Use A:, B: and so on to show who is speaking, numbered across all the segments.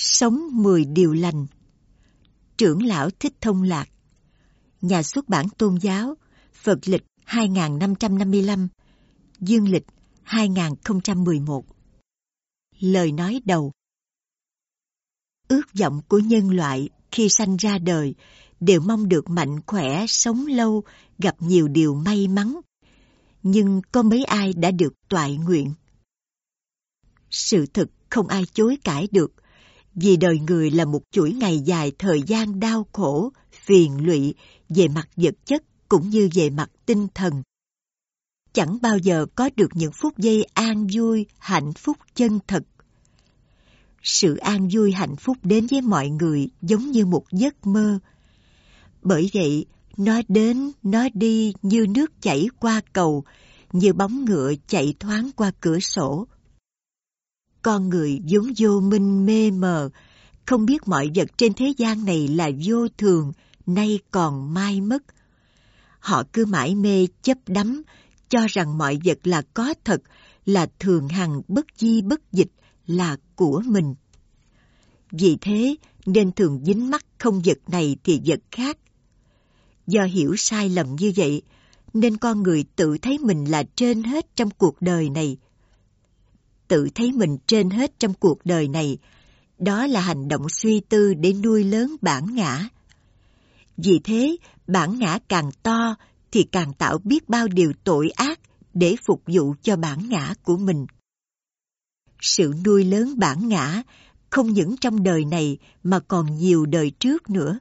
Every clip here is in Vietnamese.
A: Sống 10 điều lành. Trưởng lão Thích Thông Lạc. Nhà xuất bản tôn giáo, Phật lịch 2555, Dương lịch 2011. Lời nói đầu. Ước vọng của nhân loại khi sanh ra đời đều mong được mạnh khỏe, sống lâu, gặp nhiều điều may mắn. Nhưng có mấy ai đã được toại nguyện? Sự thực không ai chối cãi được, vì đời người là một chuỗi ngày dài thời gian đau khổ, phiền lụy về mặt vật chất cũng như về mặt tinh thần. Chẳng bao giờ có được những phút giây an vui, hạnh phúc chân thật. Sự an vui hạnh phúc đến với mọi người giống như một giấc mơ. Bởi vậy, nó đến, nó đi như nước chảy qua cầu, như bóng ngựa chạy thoáng qua cửa sổ. Con người vốn vô minh mê mờ, không biết mọi vật trên thế gian này là vô thường, nay còn mai mất. Họ cứ mãi mê chấp đắm, cho rằng mọi vật là có thật, là thường hằng bất di bất dịch, là của mình. Vì thế nên thường dính mắc không vật này thì vật khác. Do hiểu sai lầm như vậy, nên con người tự thấy mình là trên hết trong cuộc đời này. Tự thấy mình trên hết trong cuộc đời này, đó là hành động suy tư để nuôi lớn bản ngã. Vì thế, bản ngã càng to thì càng tạo biết bao điều tội ác để phục vụ cho bản ngã của mình. Sự nuôi lớn bản ngã không những trong đời này mà còn nhiều đời trước nữa.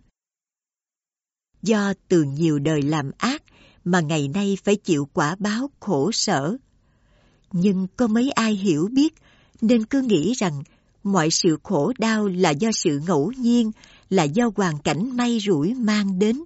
A: Do từ nhiều đời làm ác mà ngày nay phải chịu quả báo khổ sở. Nhưng có mấy ai hiểu biết nên cứ nghĩ rằng mọi sự khổ đau là do sự ngẫu nhiên, là do hoàn cảnh may rủi mang đến.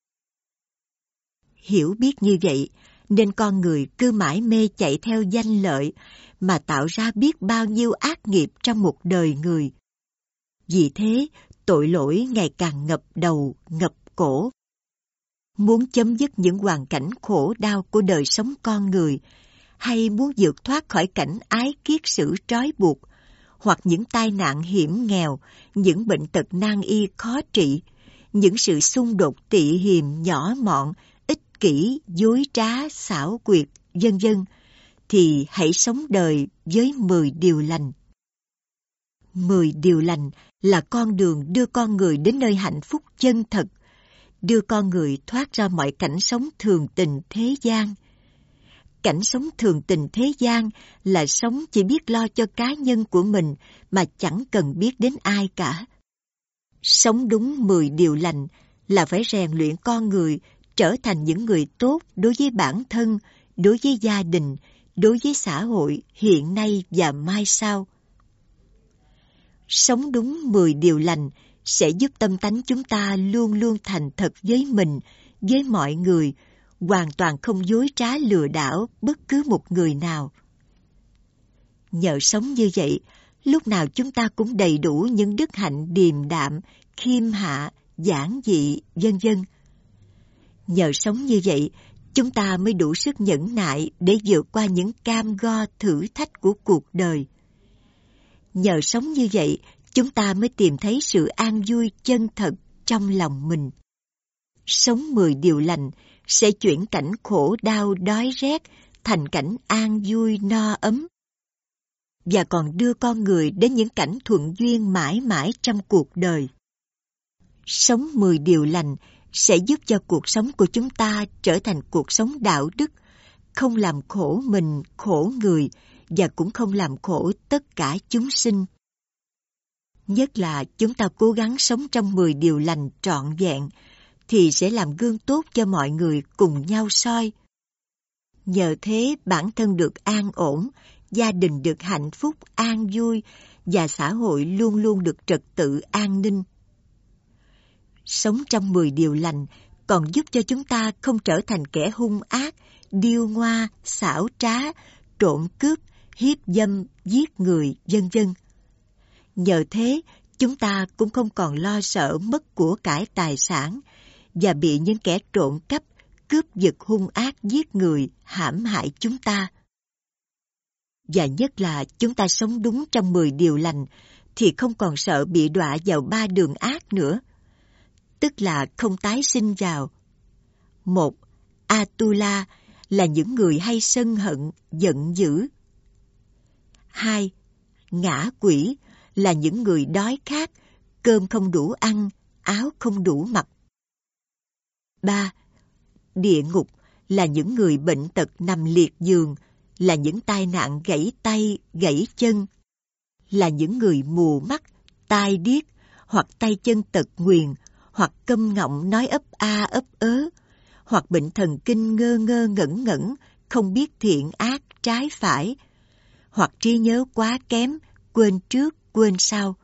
A: Hiểu biết như vậy nên con người cứ mãi mê chạy theo danh lợi mà tạo ra biết bao nhiêu ác nghiệp trong một đời người. Vì thế, tội lỗi ngày càng ngập đầu, ngập cổ. Muốn chấm dứt những hoàn cảnh khổ đau của đời sống con người, hay muốn vượt thoát khỏi cảnh ái kiết sử trói buộc, hoặc những tai nạn hiểm nghèo, những bệnh tật nan y khó trị, những sự xung đột tị hiềm nhỏ mọn, ích kỷ, dối trá, xảo quyệt, vân vân, thì hãy sống đời với 10 điều lành. 10 điều lành là con đường đưa con người đến nơi hạnh phúc chân thật, đưa con người thoát ra mọi cảnh sống thường tình thế gian. Cảnh sống thường tình thế gian là sống chỉ biết lo cho cá nhân của mình mà chẳng cần biết đến ai cả. Sống đúng 10 điều lành là phải rèn luyện con người trở thành những người tốt đối với bản thân, đối với gia đình, đối với xã hội hiện nay và mai sau. Sống đúng 10 điều lành sẽ giúp tâm tánh chúng ta luôn luôn thành thật với mình, với mọi người, hoàn toàn không dối trá lừa đảo bất cứ một người nào. Nhờ sống như vậy, lúc nào chúng ta cũng đầy đủ những đức hạnh điềm đạm, khiêm hạ, giản dị, vân vân. Nhờ sống như vậy, chúng ta mới đủ sức nhẫn nại để vượt qua những cam go thử thách của cuộc đời. Nhờ sống như vậy, chúng ta mới tìm thấy sự an vui chân thật trong lòng mình. Sống 10 điều lành sẽ chuyển cảnh khổ đau đói rét thành cảnh an vui no ấm, và còn đưa con người đến những cảnh thuận duyên mãi mãi trong cuộc đời. Sống 10 điều lành sẽ giúp cho cuộc sống của chúng ta trở thành cuộc sống đạo đức, không làm khổ mình, khổ người, và cũng không làm khổ tất cả chúng sinh. Nhất là chúng ta cố gắng sống trong 10 điều lành trọn vẹn, thì sẽ làm gương tốt cho mọi người cùng nhau soi. Nhờ thế bản thân được an ổn, gia đình được hạnh phúc, an vui, và xã hội luôn luôn được trật tự an ninh. Sống trong 10 điều lành còn giúp cho chúng ta không trở thành kẻ hung ác, điêu ngoa, xảo trá, trộm cướp, hiếp dâm, giết người, vân vân. Nhờ thế, chúng ta cũng không còn lo sợ mất của cải tài sản và bị những kẻ trộm cắp, cướp giật hung ác giết người, hãm hại chúng ta. Và nhất là chúng ta sống đúng trong 10 điều lành, thì không còn sợ bị đọa vào 3 đường ác nữa, tức là không tái sinh vào. 1. Atula là những người hay sân hận, giận dữ. 2. Ngã quỷ là những người đói khát, cơm không đủ ăn, áo không đủ mặc. 3. Địa ngục là những người bệnh tật nằm liệt giường, là những tai nạn gãy tay, gãy chân, là những người mù mắt, tai điếc, hoặc tay chân tật nguyền, hoặc câm ngọng nói ấp a ấp ớ, hoặc bệnh thần kinh ngơ ngơ ngẩn ngẩn, không biết thiện ác trái phải, hoặc trí nhớ quá kém, quên trước, quên sau.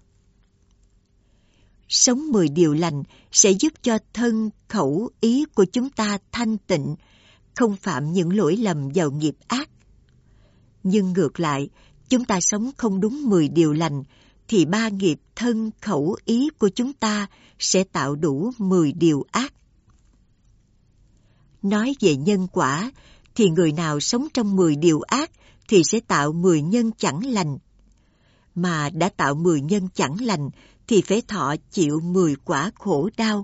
A: Sống 10 điều lành sẽ giúp cho thân, khẩu, ý của chúng ta thanh tịnh, không phạm những lỗi lầm vào nghiệp ác. Nhưng ngược lại, chúng ta sống không đúng 10 điều lành, thì 3 nghiệp thân, khẩu, ý của chúng ta sẽ tạo đủ 10 điều ác. Nói về nhân quả, thì người nào sống trong 10 điều ác thì sẽ tạo 10 nhân chẳng lành. Mà đã tạo 10 nhân chẳng lành thì phải thọ chịu 10 quả khổ đau.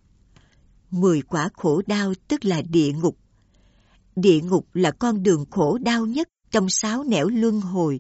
A: 10 quả khổ đau tức là địa ngục. Địa ngục là con đường khổ đau nhất trong 6 nẻo luân hồi.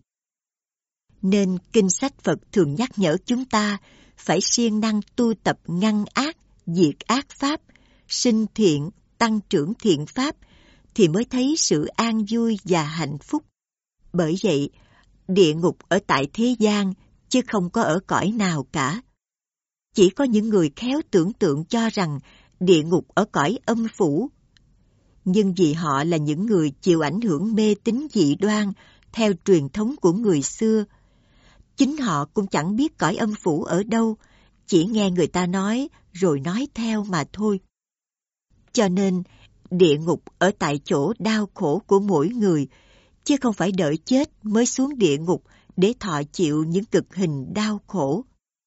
A: Nên kinh sách Phật thường nhắc nhở chúng ta phải siêng năng tu tập ngăn ác, diệt ác pháp, sinh thiện, tăng trưởng thiện pháp, thì mới thấy sự an vui và hạnh phúc. Bởi vậy, địa ngục ở tại thế gian, chứ không có ở cõi nào cả. Chỉ có những người khéo tưởng tượng cho rằng địa ngục ở cõi âm phủ. Nhưng vì họ là những người chịu ảnh hưởng mê tín dị đoan theo truyền thống của người xưa, chính họ cũng chẳng biết cõi âm phủ ở đâu, chỉ nghe người ta nói rồi nói theo mà thôi. Cho nên, địa ngục ở tại chỗ đau khổ của mỗi người, chứ không phải đợi chết mới xuống địa ngục để thọ chịu những cực hình đau khổ.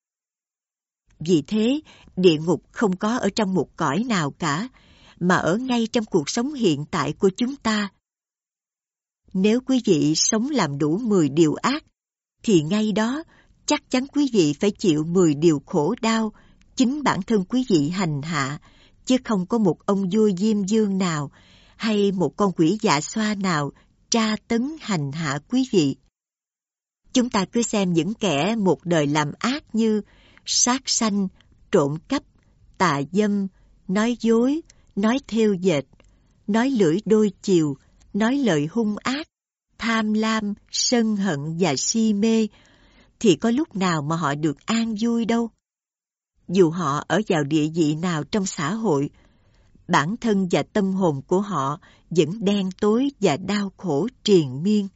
A: Vì thế, địa ngục không có ở trong một cõi nào cả, mà ở ngay trong cuộc sống hiện tại của chúng ta. Nếu quý vị sống làm đủ 10 điều ác, thì ngay đó chắc chắn quý vị phải chịu 10 điều khổ đau chính bản thân quý vị hành hạ, chứ không có một ông vua Diêm Vương nào hay một con quỷ dạ xoa nào tra tấn hành hạ quý vị. Chúng ta cứ xem những kẻ một đời làm ác như sát sanh, trộm cắp, tà dâm, nói dối, nói thêu dệt, nói lưỡi đôi chiều, nói lời hung ác, tham lam, sân hận và si mê, thì có lúc nào mà họ được an vui đâu. Dù họ ở vào địa vị nào trong xã hội, bản thân và tâm hồn của họ vẫn đen tối và đau khổ triền miên.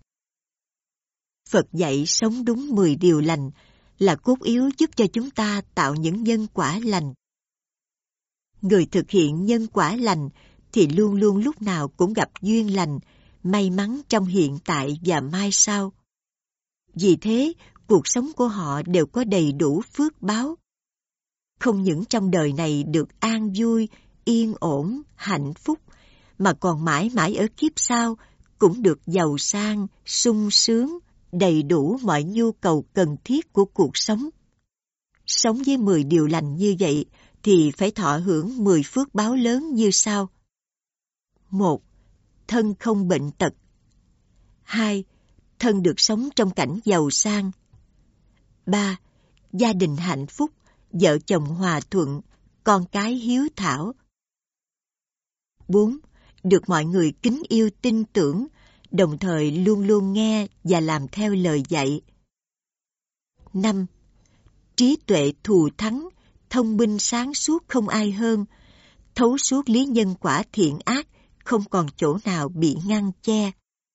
A: Phật dạy sống đúng 10 điều lành là cốt yếu giúp cho chúng ta tạo những nhân quả lành. Người thực hiện nhân quả lành thì luôn luôn lúc nào cũng gặp duyên lành, may mắn trong hiện tại và mai sau. Vì thế, cuộc sống của họ đều có đầy đủ phước báo. Không những trong đời này được an vui, yên ổn, hạnh phúc, mà còn mãi mãi ở kiếp sau cũng được giàu sang, sung sướng, đầy đủ mọi nhu cầu cần thiết của cuộc sống. Sống với 10 điều lành như vậy thì phải thọ hưởng 10 phước báo lớn như sau. 1. Thân không bệnh tật. 2. Thân được sống trong cảnh giàu sang. 3. Gia đình hạnh phúc, vợ chồng hòa thuận, con cái hiếu thảo. 4. Được mọi người kính yêu tin tưởng, đồng thời luôn luôn nghe và làm theo lời dạy. 5. Trí tuệ thù thắng, thông minh sáng suốt không ai hơn, thấu suốt lý nhân quả thiện ác, không còn chỗ nào bị ngăn che.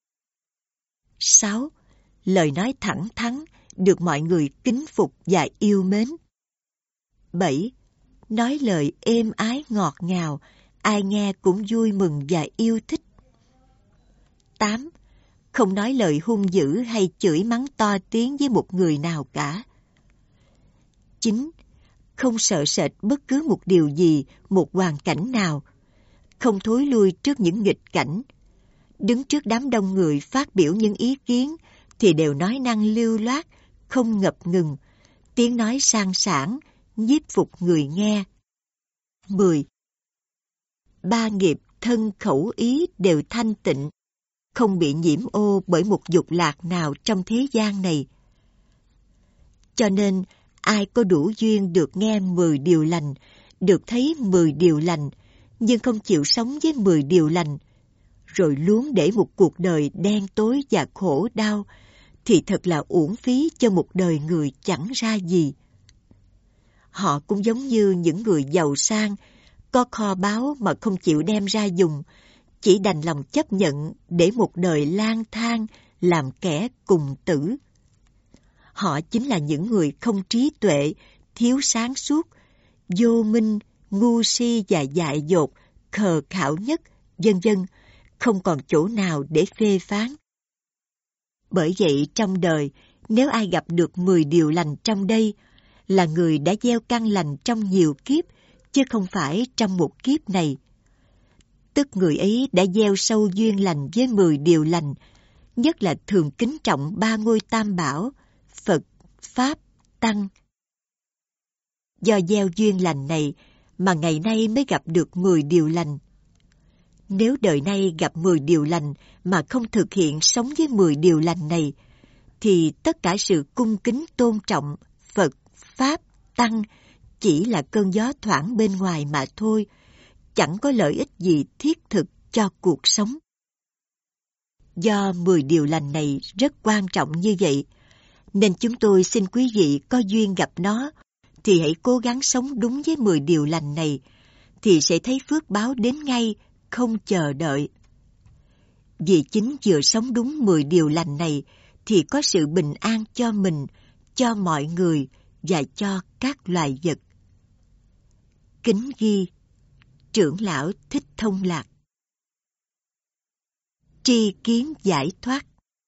A: 6. Lời nói thẳng thắn, được mọi người kính phục và yêu mến. 7. Nói lời êm ái ngọt ngào, ai nghe cũng vui mừng và yêu thích. 8. Không nói lời hung dữ hay chửi mắng to tiếng với một người nào cả. 9. Không sợ sệt bất cứ một điều gì, một hoàn cảnh nào. Không thối lui trước những nghịch cảnh. Đứng trước đám đông người phát biểu những ý kiến thì đều nói năng lưu loát, không ngập ngừng, tiếng nói sang sảng, nhiếp phục người nghe. 10. Ba nghiệp thân khẩu ý đều thanh tịnh, không bị nhiễm ô bởi một dục lạc nào trong thế gian này. Cho nên, ai có đủ duyên được nghe 10 điều lành, được thấy 10 điều lành, nhưng không chịu sống với 10 điều lành, rồi luống để một cuộc đời đen tối và khổ đau, thì thật là uổng phí cho một đời người chẳng ra gì. Họ cũng giống như những người giàu sang, có kho báu mà không chịu đem ra dùng, chỉ đành lòng chấp nhận để một đời lang thang làm kẻ cùng tử. Họ chính là những người không trí tuệ, thiếu sáng suốt, vô minh, ngu si và dại dột, khờ khảo nhất, vân vân, không còn chỗ nào để phê phán. Bởi vậy trong đời, nếu ai gặp được 10 điều lành trong đây, là người đã gieo căn lành trong nhiều kiếp, chứ không phải trong một kiếp này. Tức người ấy đã gieo sâu duyên lành với 10 điều lành, nhất là thường kính trọng 3 ngôi tam bảo, Phật, Pháp, Tăng. Do gieo duyên lành này mà ngày nay mới gặp được 10 điều lành. Nếu đời nay gặp 10 điều lành mà không thực hiện sống với 10 điều lành này, thì tất cả sự cung kính tôn trọng Phật, Pháp, Tăng chỉ là cơn gió thoảng bên ngoài mà thôi, chẳng có lợi ích gì thiết thực cho cuộc sống. Do 10 điều lành này rất quan trọng như vậy, nên chúng tôi xin quý vị có duyên gặp nó, thì hãy cố gắng sống đúng với 10 điều lành này, thì sẽ thấy phước báo đến ngay, không chờ đợi. Vì chính vừa sống đúng 10 điều lành này, thì có sự bình an cho mình, cho mọi người và cho các loài vật. Kính ghi, Trưởng lão Thích Thông Lạc. Tri kiến giải thoát.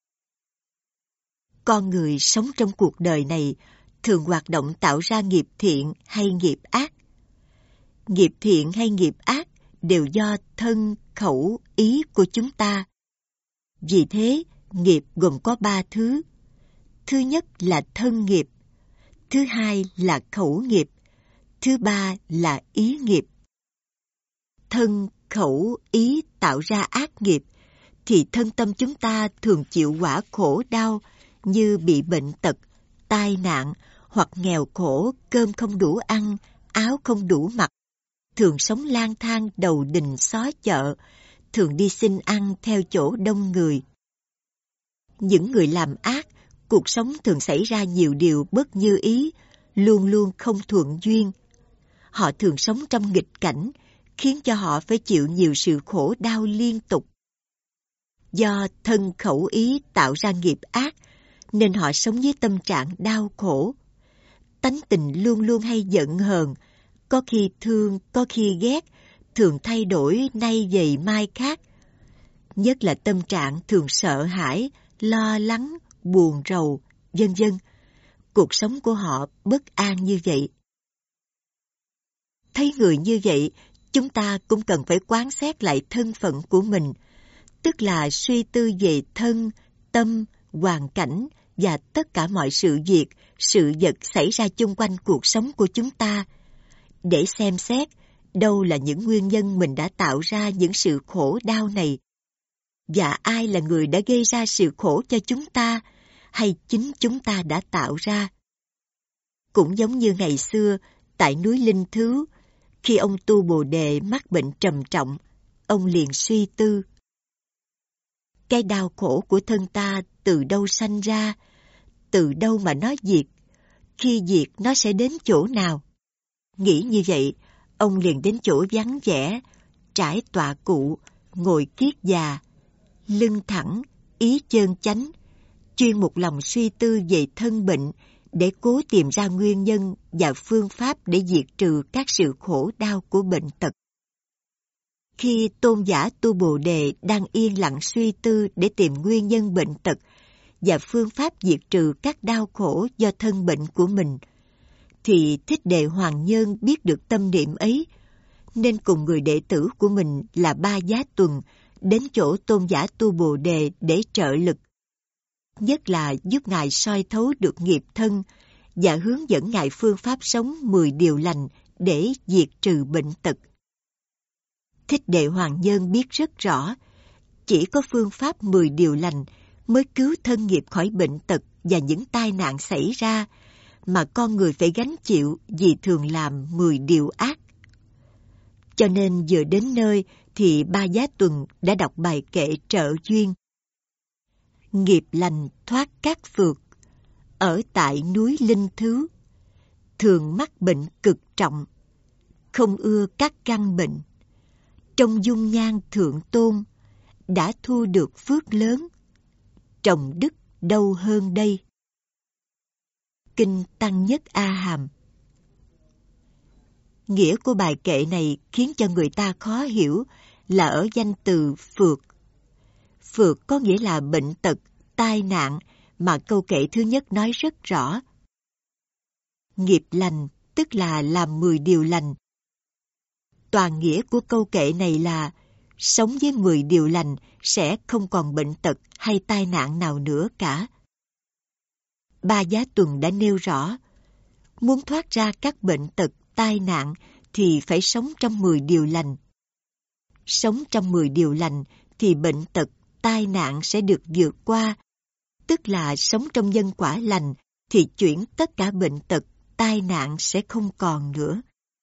A: Con người sống trong cuộc đời này thường hoạt động tạo ra nghiệp thiện hay nghiệp ác. Nghiệp thiện hay nghiệp ác đều do thân, khẩu, ý của chúng ta. Vì thế, nghiệp gồm có 3 thứ. Thứ nhất là thân nghiệp, thứ hai là khẩu nghiệp, thứ ba là ý nghiệp. Thân, khẩu, ý tạo ra ác nghiệp, thì thân tâm chúng ta thường chịu quả khổ đau như bị bệnh tật, tai nạn, hoặc nghèo khổ, cơm không đủ ăn, áo không đủ mặc, thường sống lang thang đầu đình xó chợ, thường đi xin ăn theo chỗ đông người. Những người làm ác, cuộc sống thường xảy ra nhiều điều bất như ý, luôn luôn không thuận duyên. Họ thường sống trong nghịch cảnh, khiến cho họ phải chịu nhiều sự khổ đau liên tục. Do thân khẩu ý tạo ra nghiệp ác, nên họ sống với tâm trạng đau khổ. Tánh tình luôn luôn hay giận hờn, có khi thương, có khi ghét, thường thay đổi nay vậy mai khác. Nhất là tâm trạng thường sợ hãi, lo lắng, buồn rầu, vân vân. Cuộc sống của họ bất an như vậy. Thấy người như vậy, chúng ta cũng cần phải quán xét lại thân phận của mình, tức là suy tư về thân, tâm, hoàn cảnh và tất cả mọi sự việc, sự vật xảy ra chung quanh cuộc sống của chúng ta, để xem xét đâu là những nguyên nhân mình đã tạo ra những sự khổ đau này, và ai là người đã gây ra sự khổ cho chúng ta, hay chính chúng ta đã tạo ra. Cũng giống như ngày xưa, tại núi Linh Thứu, khi ông Tu Bồ Đề mắc bệnh trầm trọng, ông liền suy tư. Cái đau khổ của thân ta từ đâu sanh ra, từ đâu mà nó diệt, khi diệt nó sẽ đến chỗ nào? Nghĩ như vậy, ông liền đến chỗ vắng vẻ, trải tọa cụ, ngồi kiết già, lưng thẳng, ý chơn chánh, chuyên một lòng suy tư về thân bệnh để cố tìm ra nguyên nhân và phương pháp để diệt trừ các sự khổ đau của bệnh tật. Khi tôn giả Tu Bồ Đề đang yên lặng suy tư để tìm nguyên nhân bệnh tật và phương pháp diệt trừ các đau khổ do thân bệnh của mình, thì Thích Đệ Hoàng Nhân biết được tâm niệm ấy, nên cùng người đệ tử của mình là Ba Giá Tuần đến chỗ tôn giả Tu Bồ Đề để trợ lực. Nhất là giúp Ngài soi thấu được nghiệp thân và hướng dẫn Ngài phương pháp sống 10 điều lành để diệt trừ bệnh tật. Thích Đệ Hoàng Nhân biết rất rõ, chỉ có phương pháp 10 điều lành mới cứu thân nghiệp khỏi bệnh tật và những tai nạn xảy ra mà con người phải gánh chịu vì thường làm 10 điều ác. Cho nên vừa đến nơi thì Ba Giá Tuần đã đọc bài kệ trợ duyên. Nghiệp lành thoát các phược, ở tại núi Linh Thứ, thường mắc bệnh cực trọng, không ưa các căn bệnh. Trong dung nhan thượng tôn, đã thu được phước lớn, trồng đức đâu hơn đây. Kinh Tăng Nhất A Hàm. Nghĩa của bài kệ này khiến cho người ta khó hiểu là ở danh từ phược. Phược có nghĩa là bệnh tật, tai nạn mà câu kệ thứ nhất nói rất rõ. Nghiệp lành tức là làm 10 điều lành. Toàn nghĩa của câu kệ này là sống với 10 điều lành sẽ không còn bệnh tật hay tai nạn nào nữa cả. Ba Giá Tuần đã nêu rõ, muốn thoát ra các bệnh tật, tai nạn thì phải sống trong 10 điều lành. Sống trong 10 điều lành thì bệnh tật, tai nạn sẽ được vượt qua, tức là sống trong nhân quả lành thì chuyển tất cả bệnh tật, tai nạn sẽ không còn nữa.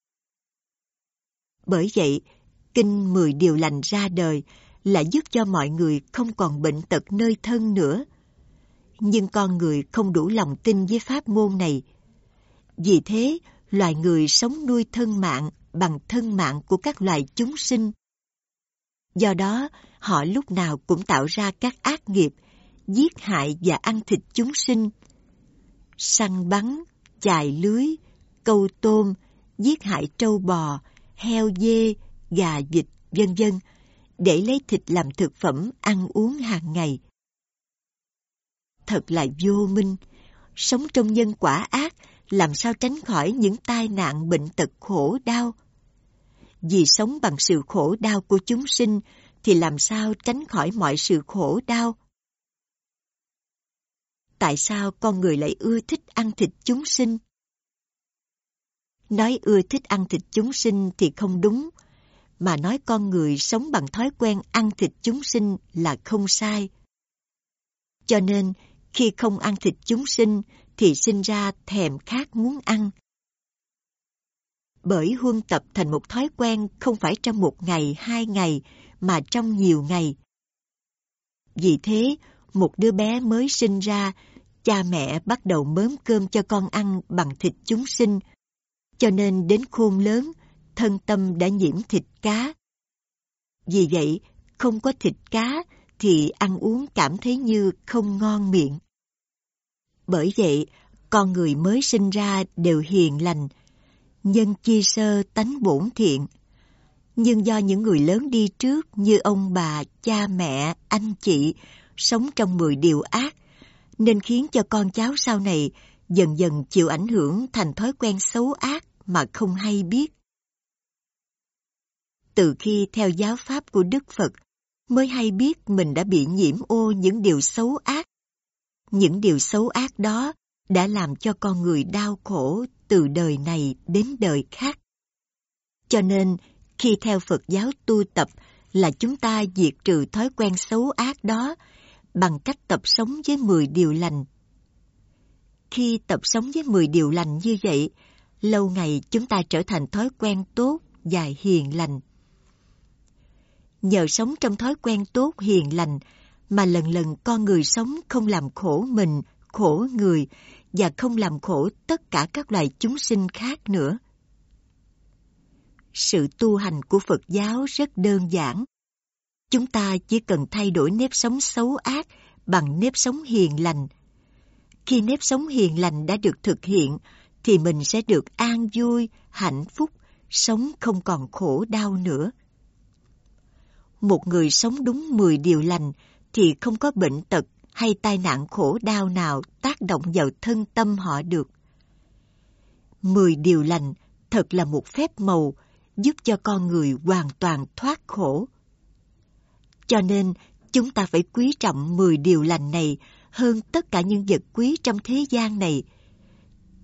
A: Bởi vậy, Kinh 10 điều lành ra đời là giúp cho mọi người không còn bệnh tật nơi thân nữa. Nhưng con người không đủ lòng tin với pháp môn này. Vì thế, loài người sống nuôi thân mạng bằng thân mạng của các loài chúng sinh. Do đó, họ lúc nào cũng tạo ra các ác nghiệp, giết hại và ăn thịt chúng sinh. Săn bắn, chài lưới, câu tôm, giết hại trâu bò, heo dê, gà vịt, vân vân, để lấy thịt làm thực phẩm ăn uống hàng ngày. Thật là vô minh, sống trong nhân quả ác, làm sao tránh khỏi những tai nạn bệnh tật khổ đau. Vì sống bằng sự khổ đau của chúng sinh, thì làm sao tránh khỏi mọi sự khổ đau. Tại sao con người lại ưa thích ăn thịt chúng sinh? Nói ưa thích ăn thịt chúng sinh thì không đúng, mà nói con người sống bằng thói quen ăn thịt chúng sinh là không sai. Cho nên, khi không ăn thịt chúng sinh thì sinh ra thèm khát muốn ăn. Bởi huân tập thành một thói quen không phải trong 1 ngày, 2 ngày, mà trong nhiều ngày. Vì thế, một đứa bé mới sinh ra, cha mẹ bắt đầu mớm cơm cho con ăn bằng thịt chúng sinh, cho nên đến khôn lớn, thân tâm đã nhiễm thịt cá. Vì vậy, không có thịt cá thì ăn uống cảm thấy như không ngon miệng. Bởi vậy, con người mới sinh ra đều hiền lành, nhân chi sơ tánh bổn thiện. Nhưng do những người lớn đi trước như ông bà, cha mẹ, anh chị sống trong 10 điều ác, nên khiến cho con cháu sau này dần dần chịu ảnh hưởng thành thói quen xấu ác mà không hay biết. Từ khi theo giáo pháp của Đức Phật, mới hay biết mình đã bị nhiễm ô những điều xấu ác. Những điều xấu ác đó đã làm cho con người đau khổ từ đời này đến đời khác. Cho nên, khi theo Phật giáo tu tập là chúng ta diệt trừ thói quen xấu ác đó bằng cách tập sống với 10 điều lành. Khi tập sống với 10 điều lành như vậy, lâu ngày chúng ta trở thành thói quen tốt và hiền lành. Nhờ sống trong thói quen tốt hiền lành mà lần lần con người sống không làm khổ mình, khổ người và không làm khổ tất cả các loài chúng sinh khác nữa. Sự tu hành của Phật giáo rất đơn giản. Chúng ta chỉ cần thay đổi nếp sống xấu ác bằng nếp sống hiền lành. Khi nếp sống hiền lành đã được thực hiện, thì mình sẽ được an vui, hạnh phúc, sống không còn khổ đau nữa. Một người sống đúng 10 điều lành thì không có bệnh tật hay tai nạn khổ đau nào tác động vào thân tâm họ được. 10 điều lành thật là một phép màu giúp cho con người hoàn toàn thoát khổ. Cho nên, chúng ta phải quý trọng 10 điều lành này hơn tất cả những vật quý trong thế gian này.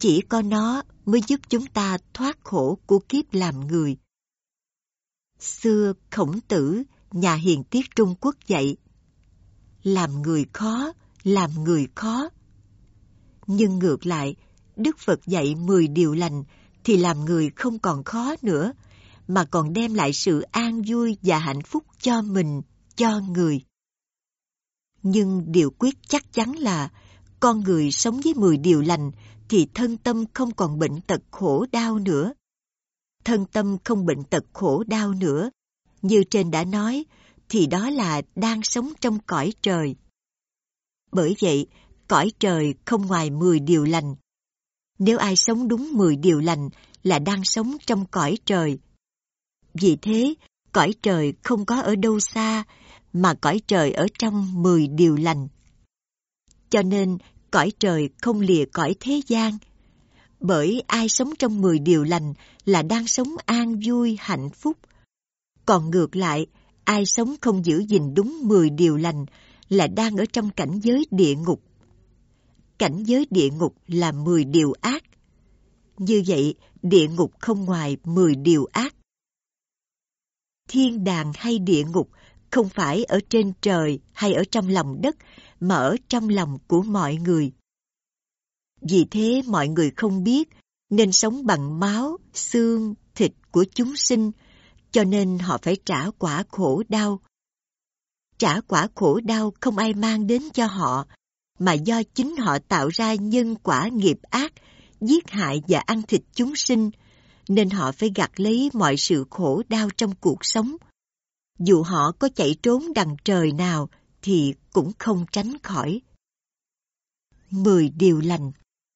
A: Chỉ có nó mới giúp chúng ta thoát khổ của kiếp làm người. Xưa Khổng Tử, nhà hiền triết Trung Quốc dạy, làm người khó, làm người khó. Nhưng ngược lại, Đức Phật dạy 10 điều lành thì làm người không còn khó nữa, mà còn đem lại sự an vui và hạnh phúc cho mình, cho người. Nhưng điều quyết chắc chắn là con người sống với 10 điều lành thì thân tâm không còn bệnh tật khổ đau nữa. Thân tâm không bệnh tật khổ đau nữa, như trên đã nói, thì đó là đang sống trong cõi trời. Bởi vậy, cõi trời không ngoài 10 điều lành. Nếu ai sống đúng 10 điều lành là đang sống trong cõi trời. Vì thế, cõi trời không có ở đâu xa, mà cõi trời ở trong 10 điều lành. Cho nên, cõi trời không lìa cõi thế gian. Bởi ai sống trong 10 điều lành là đang sống an vui, hạnh phúc. Còn ngược lại, ai sống không giữ gìn đúng 10 điều lành là đang ở trong cảnh giới địa ngục. Cảnh giới địa ngục là 10 điều ác. Như vậy, địa ngục không ngoài 10 điều ác. Thiên đàng hay địa ngục không phải ở trên trời hay ở trong lòng đất, mà ở trong lòng của mọi người. Vì thế mọi người không biết nên sống bằng máu, xương, thịt của chúng sinh, cho nên họ phải trả quả khổ đau. Trả quả khổ đau không ai mang đến cho họ, mà do chính họ tạo ra nhân quả nghiệp ác, giết hại và ăn thịt chúng sinh, nên họ phải gặt lấy mọi sự khổ đau trong cuộc sống. Dù họ có chạy trốn đằng trời nào thì cũng không tránh khỏi. 10 điều lành.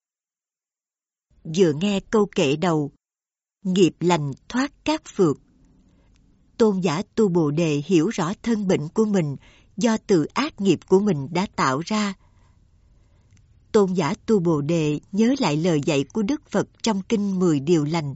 A: Vừa nghe câu kệ đầu, nghiệp lành thoát các phược. Tôn giả Tu Bồ Đề hiểu rõ thân bệnh của mình do từ ác nghiệp của mình đã tạo ra. Tôn giả Tu Bồ Đề nhớ lại lời dạy của Đức Phật trong kinh 10 điều lành.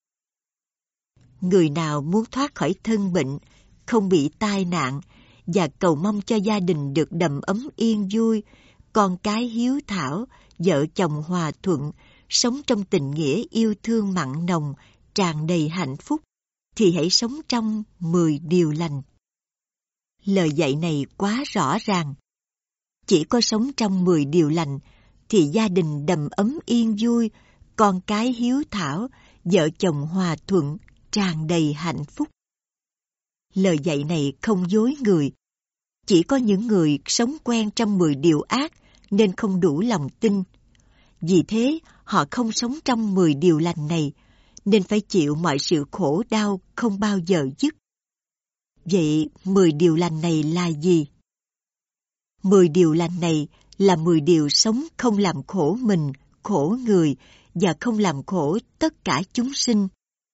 A: Người nào muốn thoát khỏi thân bệnh, không bị tai nạn và cầu mong cho gia đình được đầm ấm yên vui, con cái hiếu thảo, vợ chồng hòa thuận, sống trong tình nghĩa yêu thương mặn nồng, tràn đầy hạnh phúc, thì hãy sống trong 10 điều lành. Lời dạy này quá rõ ràng. Chỉ có sống trong 10 điều lành thì gia đình đầm ấm yên vui, con cái hiếu thảo, vợ chồng hòa thuận, tràn đầy hạnh phúc. Lời dạy này không dối người. Chỉ có những người sống quen trong 10 điều ác nên không đủ lòng tin. Vì thế, họ không sống trong 10 điều lành này, nên phải chịu mọi sự khổ đau không bao giờ dứt. Vậy 10 điều lành này là gì? 10 điều lành này là 10 điều sống không làm khổ mình, khổ người và không làm khổ tất cả chúng sinh.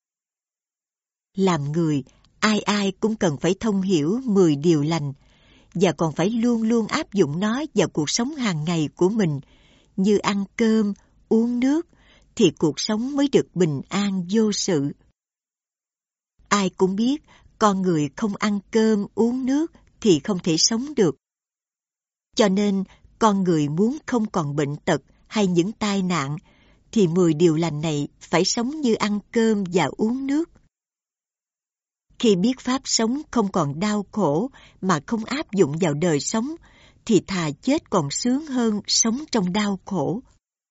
A: Làm người, ai ai cũng cần phải thông hiểu 10 điều lành và còn phải luôn luôn áp dụng nó vào cuộc sống hàng ngày của mình, như ăn cơm, uống nước, thì cuộc sống mới được bình an vô sự. Ai cũng biết, con người không ăn cơm, uống nước thì không thể sống được. Cho nên, con người muốn không còn bệnh tật hay những tai nạn, thì 10 điều lành này phải sống như ăn cơm và uống nước. Khi biết pháp sống không còn đau khổ mà không áp dụng vào đời sống, thì thà chết còn sướng hơn sống trong đau khổ.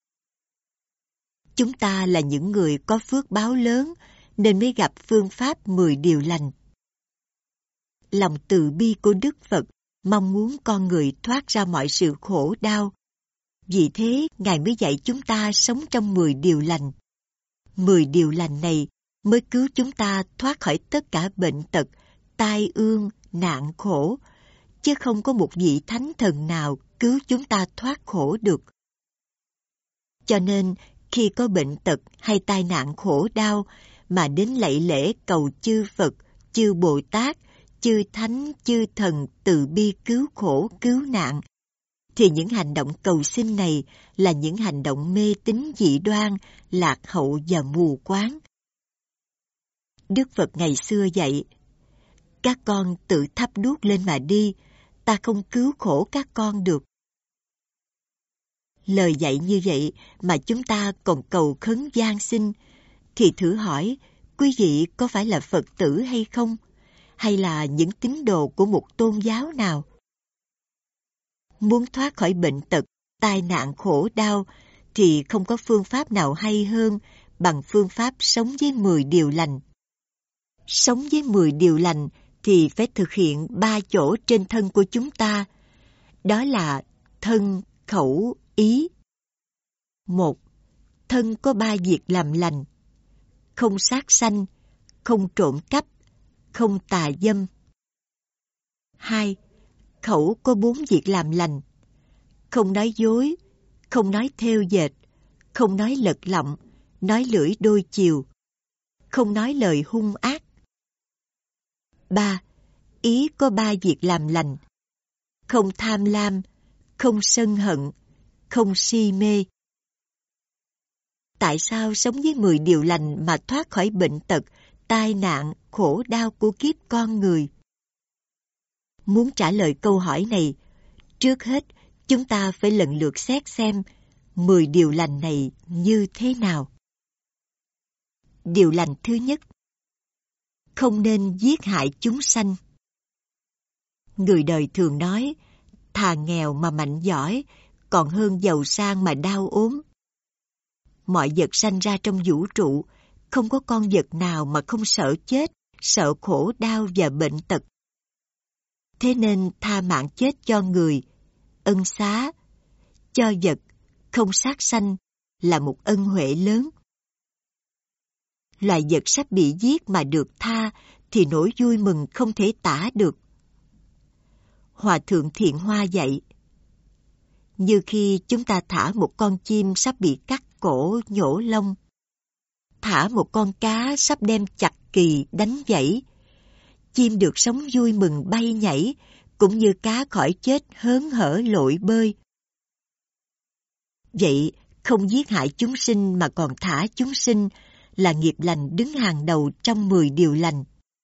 A: Chúng ta là những người có phước báo lớn nên mới gặp phương pháp 10 điều lành. Lòng từ bi của Đức Phật mong muốn con người thoát ra mọi sự khổ đau. Vì thế, Ngài mới dạy chúng ta sống trong 10 điều lành. 10 điều lành này mới cứu chúng ta thoát khỏi tất cả bệnh tật, tai ương, nạn khổ, chứ không có một vị thánh thần nào cứu chúng ta thoát khổ được. Cho nên, khi có bệnh tật hay tai nạn khổ đau mà đến lạy lễ cầu chư Phật, chư Bồ Tát, chư Thánh, chư Thần từ bi cứu khổ, cứu nạn, thì những hành động cầu xin này là những hành động mê tín dị đoan, lạc hậu và mù quáng. Đức Phật ngày xưa dạy, các con tự thắp đuốc lên mà đi, ta không cứu khổ các con được. lời dạy như vậy mà chúng ta còn cầu khấn van xin, thì thử hỏi quý vị có phải là Phật tử hay không? Hay là những tín đồ của một tôn giáo nào? Muốn thoát khỏi bệnh tật, tai nạn khổ đau thì không có phương pháp nào hay hơn bằng phương pháp sống với 10 điều lành. Sống với 10 điều lành thì phải thực hiện 3 chỗ trên thân của chúng ta. Đó là thân, khẩu, ý. 1. Thân có 3 việc làm lành: không sát sanh, không trộm cắp, không tà dâm. 2. Khẩu có 4 việc làm lành: không nói dối, không nói thêu dệt, không nói lật lọng, nói lưỡi đôi chiều, không nói lời hung ác. 3. Ý có 3 việc làm lành: không tham lam, không sân hận, không si mê. Tại sao sống với 10 điều lành mà thoát khỏi bệnh tật, tai nạn, khổ đau của kiếp con người? Muốn trả lời câu hỏi này, trước hết chúng ta phải lần lượt xét xem 10 điều lành này như thế nào. Điều lành thứ nhất: không nên giết hại chúng sanh. Người đời thường nói, thà nghèo mà mạnh giỏi, còn hơn giàu sang mà đau ốm. Mọi vật sanh ra trong vũ trụ, không có con vật nào mà không sợ chết, sợ khổ đau và bệnh tật. Thế nên tha mạng chết cho người, ân xá, cho vật, không sát sanh là một ân huệ lớn. Loài vật sắp bị giết mà được tha thì nỗi vui mừng không thể tả được. Hòa thượng Thiện Hoa dạy, như khi chúng ta thả một con chim sắp bị cắt cổ, nhổ lông, thả một con cá sắp đem chặt kỳ, đánh vảy, chim được sống vui mừng bay nhảy, cũng như cá khỏi chết hớn hở lội bơi. Vậy, không giết hại chúng sinh mà còn thả chúng sinh là nghiệp lành đứng hàng đầu trong 10 điều lành.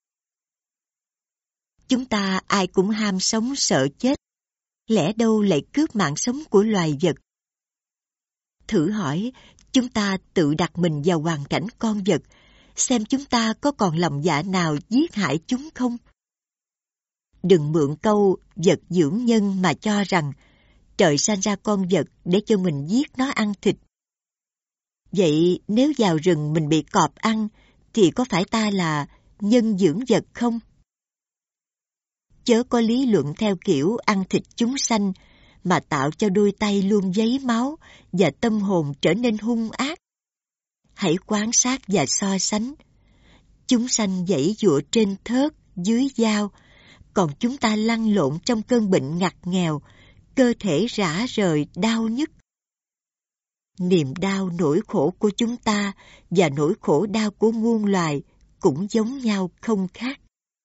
A: Chúng ta ai cũng ham sống sợ chết, lẽ đâu lại cướp mạng sống của loài vật? Thử hỏi, chúng ta tự đặt mình vào hoàn cảnh con vật, xem chúng ta có còn lòng dạ nào giết hại chúng không? Đừng mượn câu vật dưỡng nhân mà cho rằng trời sanh ra con vật để cho mình giết nó ăn thịt. Vậy nếu vào rừng mình bị cọp ăn, thì có phải ta là nhân dưỡng vật không? Chớ có lý luận theo kiểu ăn thịt chúng sanh mà tạo cho đôi tay luôn dấy máu và tâm hồn trở nên hung ác. Hãy quan sát và so sánh. Chúng sanh giãy giụa trên thớt, dưới dao, còn chúng ta lăn lộn trong cơn bệnh ngặt nghèo, cơ thể rã rời, đau nhức. Niềm đau nỗi khổ của chúng ta và nỗi khổ đau của muôn loài cũng giống nhau không khác.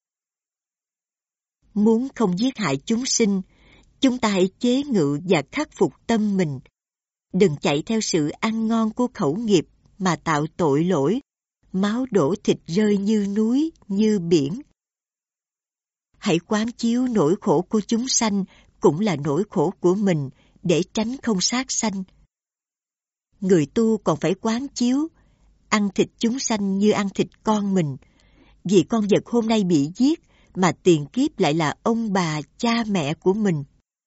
A: Muốn không giết hại chúng sinh, chúng ta hãy chế ngự và khắc phục tâm mình. Đừng chạy theo sự ăn ngon của khẩu nghiệp mà tạo tội lỗi, máu đổ thịt rơi như núi, như biển. Hãy quán chiếu nỗi khổ của chúng sanh cũng là nỗi khổ của mình để tránh không sát sanh. Người tu còn phải quán chiếu, ăn thịt chúng sanh như ăn thịt con mình, vì con vật hôm nay bị giết mà tiền kiếp lại là ông bà, cha mẹ của mình.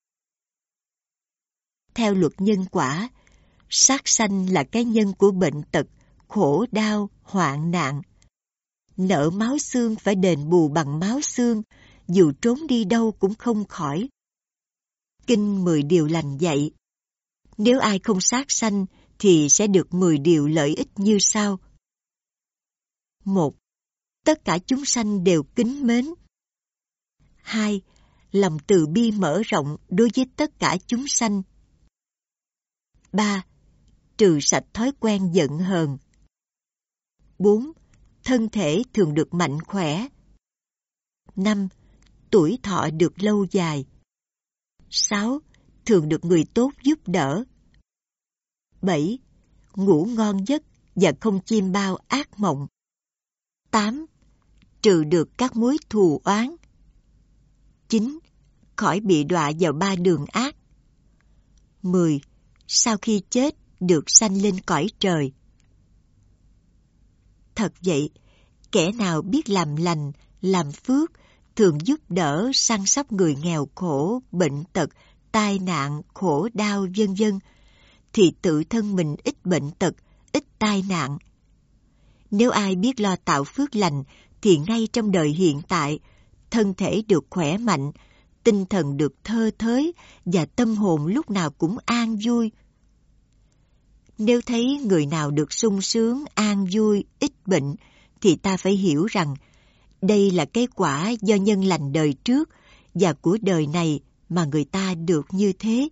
A: Theo luật nhân quả, sát sanh là cái nhân của bệnh tật, khổ đau, hoạn nạn. Nợ máu xương phải đền bù bằng máu xương, dù trốn đi đâu cũng không khỏi. Kinh 10 điều lành dạy, nếu ai không sát sanh thì sẽ được 10 điều lợi ích như sau. 1. Tất cả chúng sanh đều kính mến. 2. Lòng từ bi mở rộng đối với tất cả chúng sanh. 3. Trừ sạch thói quen giận hờn. 4. Thân thể thường được mạnh khỏe. 5. Tuổi thọ được lâu dài. 6. Thường được người tốt giúp đỡ. 7. Ngủ ngon giấc và không chiêm bao ác mộng. 8. Trừ được các mối thù oán. 9. Khỏi bị đọa vào 3 đường ác. 10. sau khi chết được sanh lên cõi trời. Thật vậy, kẻ nào biết làm lành, làm phước, thường giúp đỡ, săn sóc người nghèo khổ, bệnh tật, tai nạn, khổ đau vân vân, thì tự thân mình ít bệnh tật, ít tai nạn. Nếu ai biết lo tạo phước lành, thì ngay trong đời hiện tại, thân thể được khỏe mạnh, tinh thần được thơ thới và tâm hồn lúc nào cũng an vui. Nếu thấy người nào được sung sướng, an vui, ít bệnh, thì ta phải hiểu rằng đây là cái quả do nhân lành đời trước và của đời này mà người ta được như thế.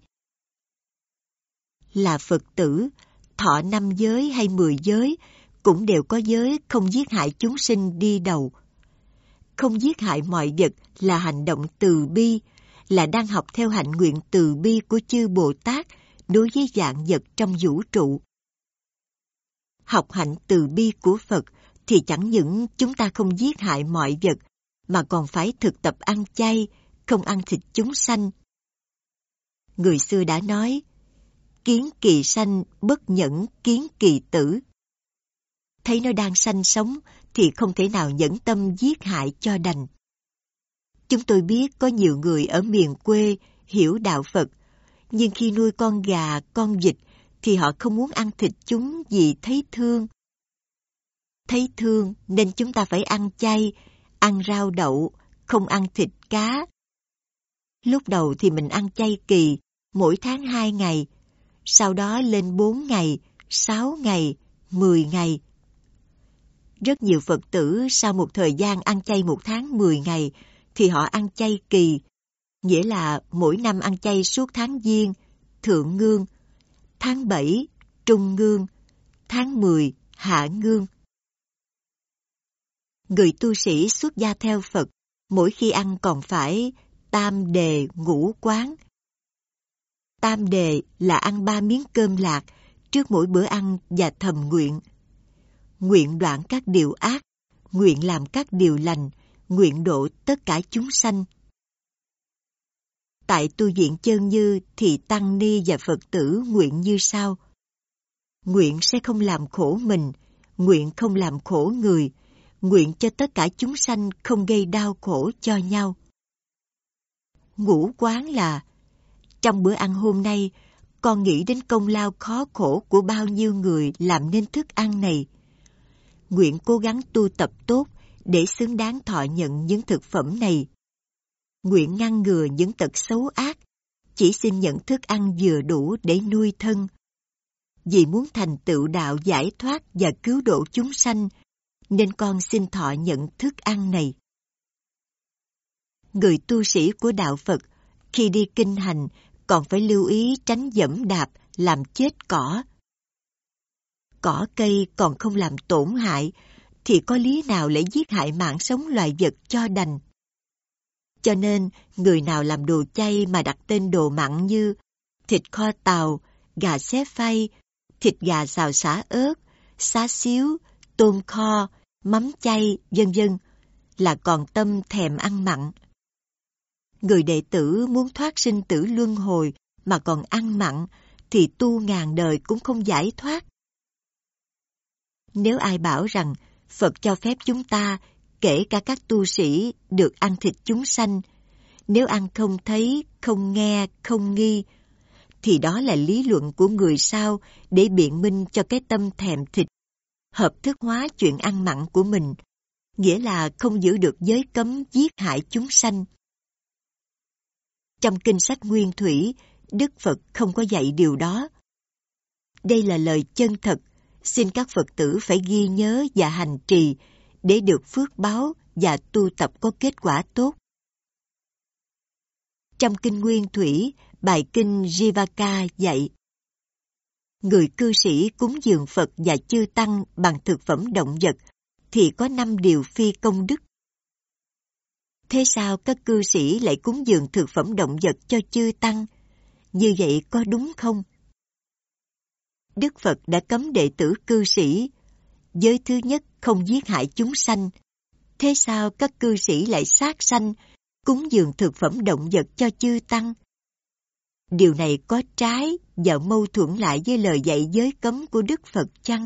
A: Là Phật tử, thọ 5 giới hay 10 giới cũng đều có giới không giết hại chúng sinh đi đầu. Không giết hại mọi vật là hành động từ bi, là đang học theo hạnh nguyện từ bi của chư Bồ Tát đối với vạn vật trong vũ trụ. Học hạnh từ bi của Phật thì chẳng những chúng ta không giết hại mọi vật, mà còn phải thực tập ăn chay, không ăn thịt chúng sanh. Người xưa đã nói, kiến kỳ sanh bất nhẫn kiến kỳ tử. Thấy nó đang sanh sống thì không thể nào nhẫn tâm giết hại cho đành. Chúng tôi biết có nhiều người ở miền quê hiểu đạo Phật, nhưng khi nuôi con gà, con vịt thì họ không muốn ăn thịt chúng vì thấy thương. Thấy thương nên chúng ta phải ăn chay, ăn rau đậu, không ăn thịt cá. Lúc đầu thì mình ăn chay kỳ, mỗi tháng 2 ngày, sau đó lên 4 ngày, 6 ngày, 10 ngày. Rất nhiều Phật tử sau một thời gian ăn chay 1 tháng 10 ngày thì họ ăn chay kỳ, nghĩa là mỗi năm ăn chay suốt tháng Giêng, Thượng Ngương, tháng 7, Trung Ngương, tháng 10, Hạ Ngương. Người tu sĩ xuất gia theo Phật, mỗi khi ăn còn phải tam đề ngũ quán. Tam đề là ăn 3 miếng cơm lạc trước mỗi bữa ăn và thầm nguyện. Nguyện đoạn các điều ác, nguyện làm các điều lành, nguyện độ tất cả chúng sanh. Tại tu viện Chân Như thì tăng ni và Phật tử nguyện như sau: nguyện sẽ không làm khổ mình, nguyện không làm khổ người, nguyện cho tất cả chúng sanh không gây đau khổ cho nhau. Ngũ quán là trong bữa ăn hôm nay, con nghĩ đến công lao khó khổ của bao nhiêu người làm nên thức ăn này. Nguyện cố gắng tu tập tốt để xứng đáng thọ nhận những thực phẩm này. Nguyện ngăn ngừa những tật xấu ác, chỉ xin nhận thức ăn vừa đủ để nuôi thân. Vì muốn thành tựu đạo giải thoát và cứu độ chúng sanh, nên con xin thọ nhận thức ăn này. Người tu sĩ của đạo Phật khi đi kinh hành còn phải lưu ý tránh dẫm đạp làm chết cỏ. Cỏ cây còn không làm tổn hại thì có lý nào lại giết hại mạng sống loài vật cho đành. Cho nên người nào làm đồ chay mà đặt tên đồ mặn như thịt kho tàu, gà xé phay, thịt gà xào xả ớt, xá xíu, tôm kho, mắm chay, vân vân, là còn tâm thèm ăn mặn. Người đệ tử muốn thoát sinh tử luân hồi mà còn ăn mặn thì tu ngàn đời cũng không giải thoát. Nếu ai bảo rằng Phật cho phép chúng ta, kể cả các tu sĩ, được ăn thịt chúng sanh, nếu ăn không thấy, không nghe, không nghi, thì đó là lý luận của người sau để biện minh cho cái tâm thèm thịt, hợp thức hóa chuyện ăn mặn của mình, nghĩa là không giữ được giới cấm giết hại chúng sanh. Trong kinh sách Nguyên Thủy, Đức Phật không có dạy điều đó. Đây là lời chân thật, xin các Phật tử phải ghi nhớ và hành trì để được phước báo và tu tập có kết quả tốt. Trong kinh Nguyên Thủy, bài kinh Jivaka dạy: người cư sĩ cúng dường Phật và chư Tăng bằng thực phẩm động vật thì có 5 điều phi công đức. Thế sao các cư sĩ lại cúng dường thực phẩm động vật cho chư Tăng? Như vậy có đúng không? Đức Phật đã cấm đệ tử cư sĩ. Giới thứ nhất không giết hại chúng sanh. Thế sao các cư sĩ lại sát sanh, cúng dường thực phẩm động vật cho chư Tăng? Điều này có trái và mâu thuẫn lại với lời dạy giới cấm của Đức Phật chăng?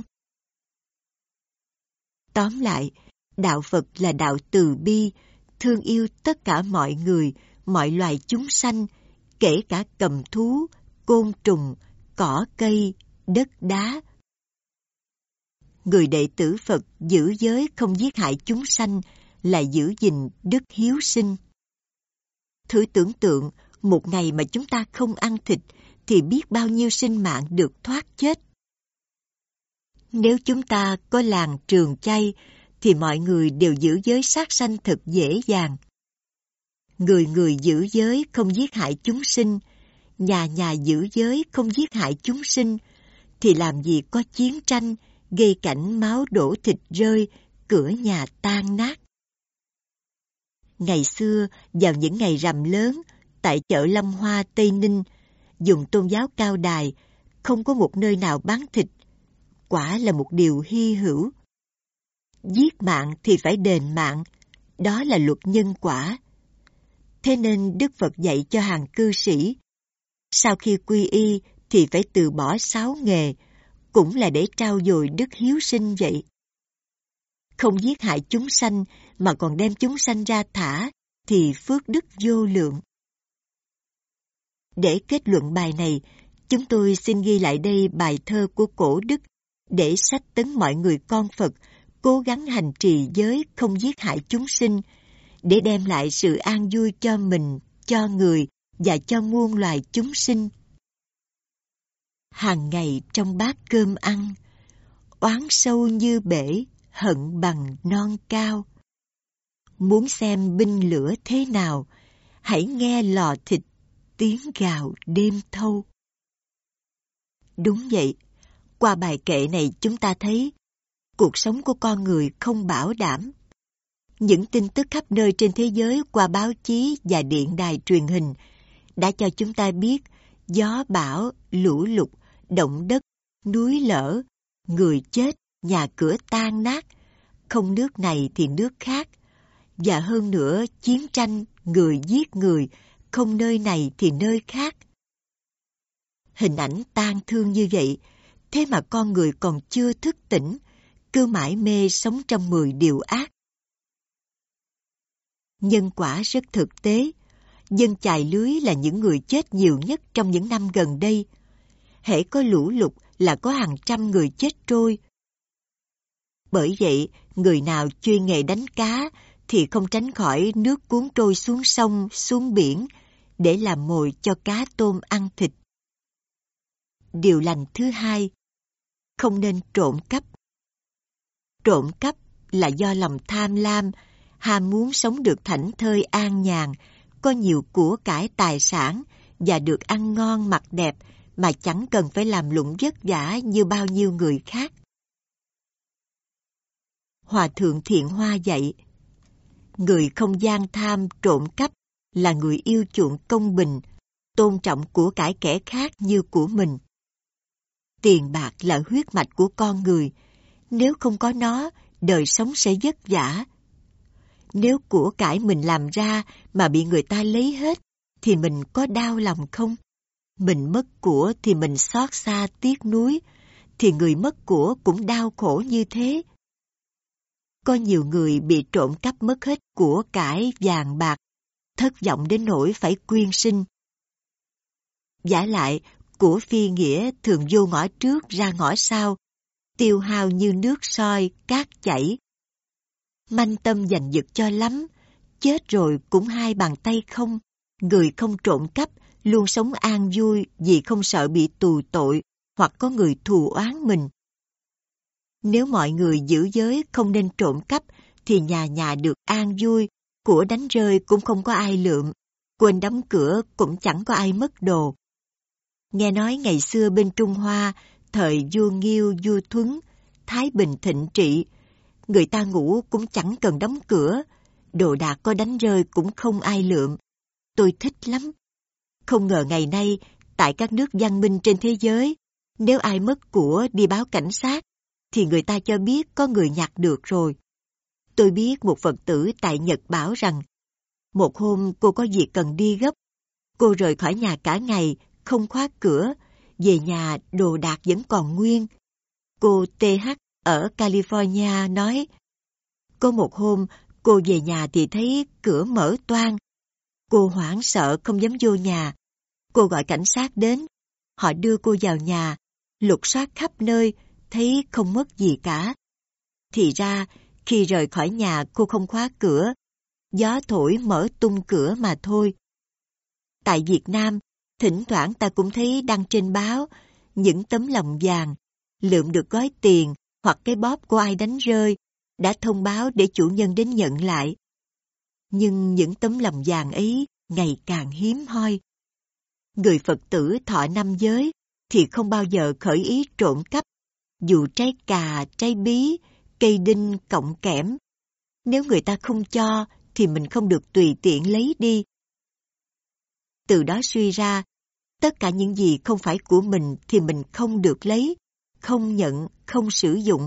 A: Tóm lại, đạo Phật là đạo từ bi, thương yêu tất cả mọi người, mọi loài chúng sanh, kể cả cầm thú, côn trùng, cỏ cây, đất đá. Người đệ tử Phật giữ giới không giết hại chúng sanh là giữ gìn đức hiếu sinh. Thử tưởng tượng, một ngày mà chúng ta không ăn thịt thì biết bao nhiêu sinh mạng được thoát chết. Nếu chúng ta có làng trường chay thì mọi người đều giữ giới sát sanh thật dễ dàng. Người người giữ giới không giết hại chúng sinh, nhà nhà giữ giới không giết hại chúng sinh, thì làm gì có chiến tranh, gây cảnh máu đổ thịt rơi, cửa nhà tan nát. Ngày xưa, vào những ngày rằm lớn, tại chợ Lâm Hoa, Tây Ninh, dùng tôn giáo cao đài, không có một nơi nào bán thịt. Quả là một điều hy hữu. Giết mạng thì phải đền mạng, đó là luật nhân quả. Thế nên Đức Phật dạy cho hàng cư sĩ, sau khi quy y thì phải từ bỏ 6 nghề, cũng là để trau dồi đức hiếu sinh vậy. Không giết hại chúng sanh mà còn đem chúng sanh ra thả thì phước đức vô lượng. Để kết luận bài này, chúng tôi xin ghi lại đây bài thơ của Cổ Đức để sách tấn mọi người con Phật cố gắng hành trì giới không giết hại chúng sinh, để đem lại sự an vui cho mình, cho người và cho muôn loài chúng sinh. Hàng ngày trong bát cơm ăn, oán sâu như bể, hận bằng non cao. Muốn xem binh lửa thế nào, hãy nghe lò thịt tiếng gào đêm thâu. Đúng vậy, qua bài kệ này chúng ta thấy cuộc sống của con người không bảo đảm. Những tin tức khắp nơi trên thế giới qua báo chí và điện đài truyền hình đã cho chúng ta biết gió bão, lũ lụt, động đất, núi lở, người chết, nhà cửa tan nát, không nước này thì nước khác. Và hơn nữa, chiến tranh, người giết người, không nơi này thì nơi khác. Hình ảnh tang thương như vậy, thế mà con người còn chưa thức tỉnh, cứ mải mê sống trong 10 điều ác. Nhân quả rất thực tế. Dân chài lưới là những người chết nhiều nhất trong những năm gần đây. Hễ có lũ lụt là có hàng trăm người chết trôi. Bởi vậy, người nào chuyên nghề đánh cá thì không tránh khỏi nước cuốn trôi xuống sông, xuống biển để làm mồi cho cá tôm ăn thịt. Điều lành thứ hai, không nên trộm cắp. Trộm cắp là do lòng tham lam, ham muốn sống được thảnh thơi an nhàn, có nhiều của cải tài sản và được ăn ngon mặc đẹp mà chẳng cần phải làm lụng vất vả như bao nhiêu người khác. Hòa thượng Thiện Hoa dạy, người không gian tham trộm cắp là người yêu chuộng công bình, tôn trọng của cải kẻ khác như của mình. Tiền bạc là huyết mạch của con người, nếu không có nó, đời sống sẽ vất vả. Nếu của cải mình làm ra mà bị người ta lấy hết, thì mình có đau lòng không? Mình mất của thì mình xót xa tiếc nuối, thì người mất của cũng đau khổ như thế. Có nhiều người bị trộm cắp mất hết của cải vàng bạc, thất vọng đến nỗi phải quyên sinh. Vả lại, của phi nghĩa thường vô ngõ trước ra ngõ sau, tiêu hao như nước soi, cát chảy. Manh tâm giành giật cho lắm, chết rồi cũng hai bàn tay không. Người không trộm cắp luôn sống an vui vì không sợ bị tù tội hoặc có người thù oán mình. Nếu mọi người giữ giới không nên trộm cắp thì nhà nhà được an vui, của đánh rơi cũng không có ai lượm, quên đóng cửa cũng chẳng có ai mất đồ. Nghe nói ngày xưa bên Trung Hoa, thời vua Nghiêu, vua Thuấn, Thái Bình thịnh trị, người ta ngủ cũng chẳng cần đóng cửa, đồ đạc có đánh rơi cũng không ai lượm. Tôi thích lắm. Không ngờ ngày nay, tại các nước văn minh trên thế giới, nếu ai mất của đi báo cảnh sát, thì người ta cho biết có người nhặt được rồi. Tôi biết một Phật tử tại Nhật bảo rằng, một hôm cô có việc cần đi gấp. Cô rời khỏi nhà cả ngày, không khóa cửa, về nhà đồ đạc vẫn còn nguyên. Cô TH ở California nói, có một hôm cô về nhà thì thấy cửa mở toang. Cô hoảng sợ không dám vô nhà. Cô gọi cảnh sát đến. Họ đưa cô vào nhà, lục soát khắp nơi, thấy không mất gì cả. Thì ra, khi rời khỏi nhà cô không khóa cửa, gió thổi mở tung cửa mà thôi. Tại Việt Nam, thỉnh thoảng ta cũng thấy đăng trên báo những tấm lòng vàng, lượm được gói tiền hoặc cái bóp của ai đánh rơi, đã thông báo để chủ nhân đến nhận lại. Nhưng những tấm lòng vàng ấy ngày càng hiếm hoi. Người Phật tử thọ 5 giới thì không bao giờ khởi ý trộm cắp, dù trái cà, trái bí, cây đinh, cọng kẽm. Nếu người ta không cho thì mình không được tùy tiện lấy đi. Từ đó suy ra, tất cả những gì không phải của mình thì mình không được lấy, không nhận, không sử dụng.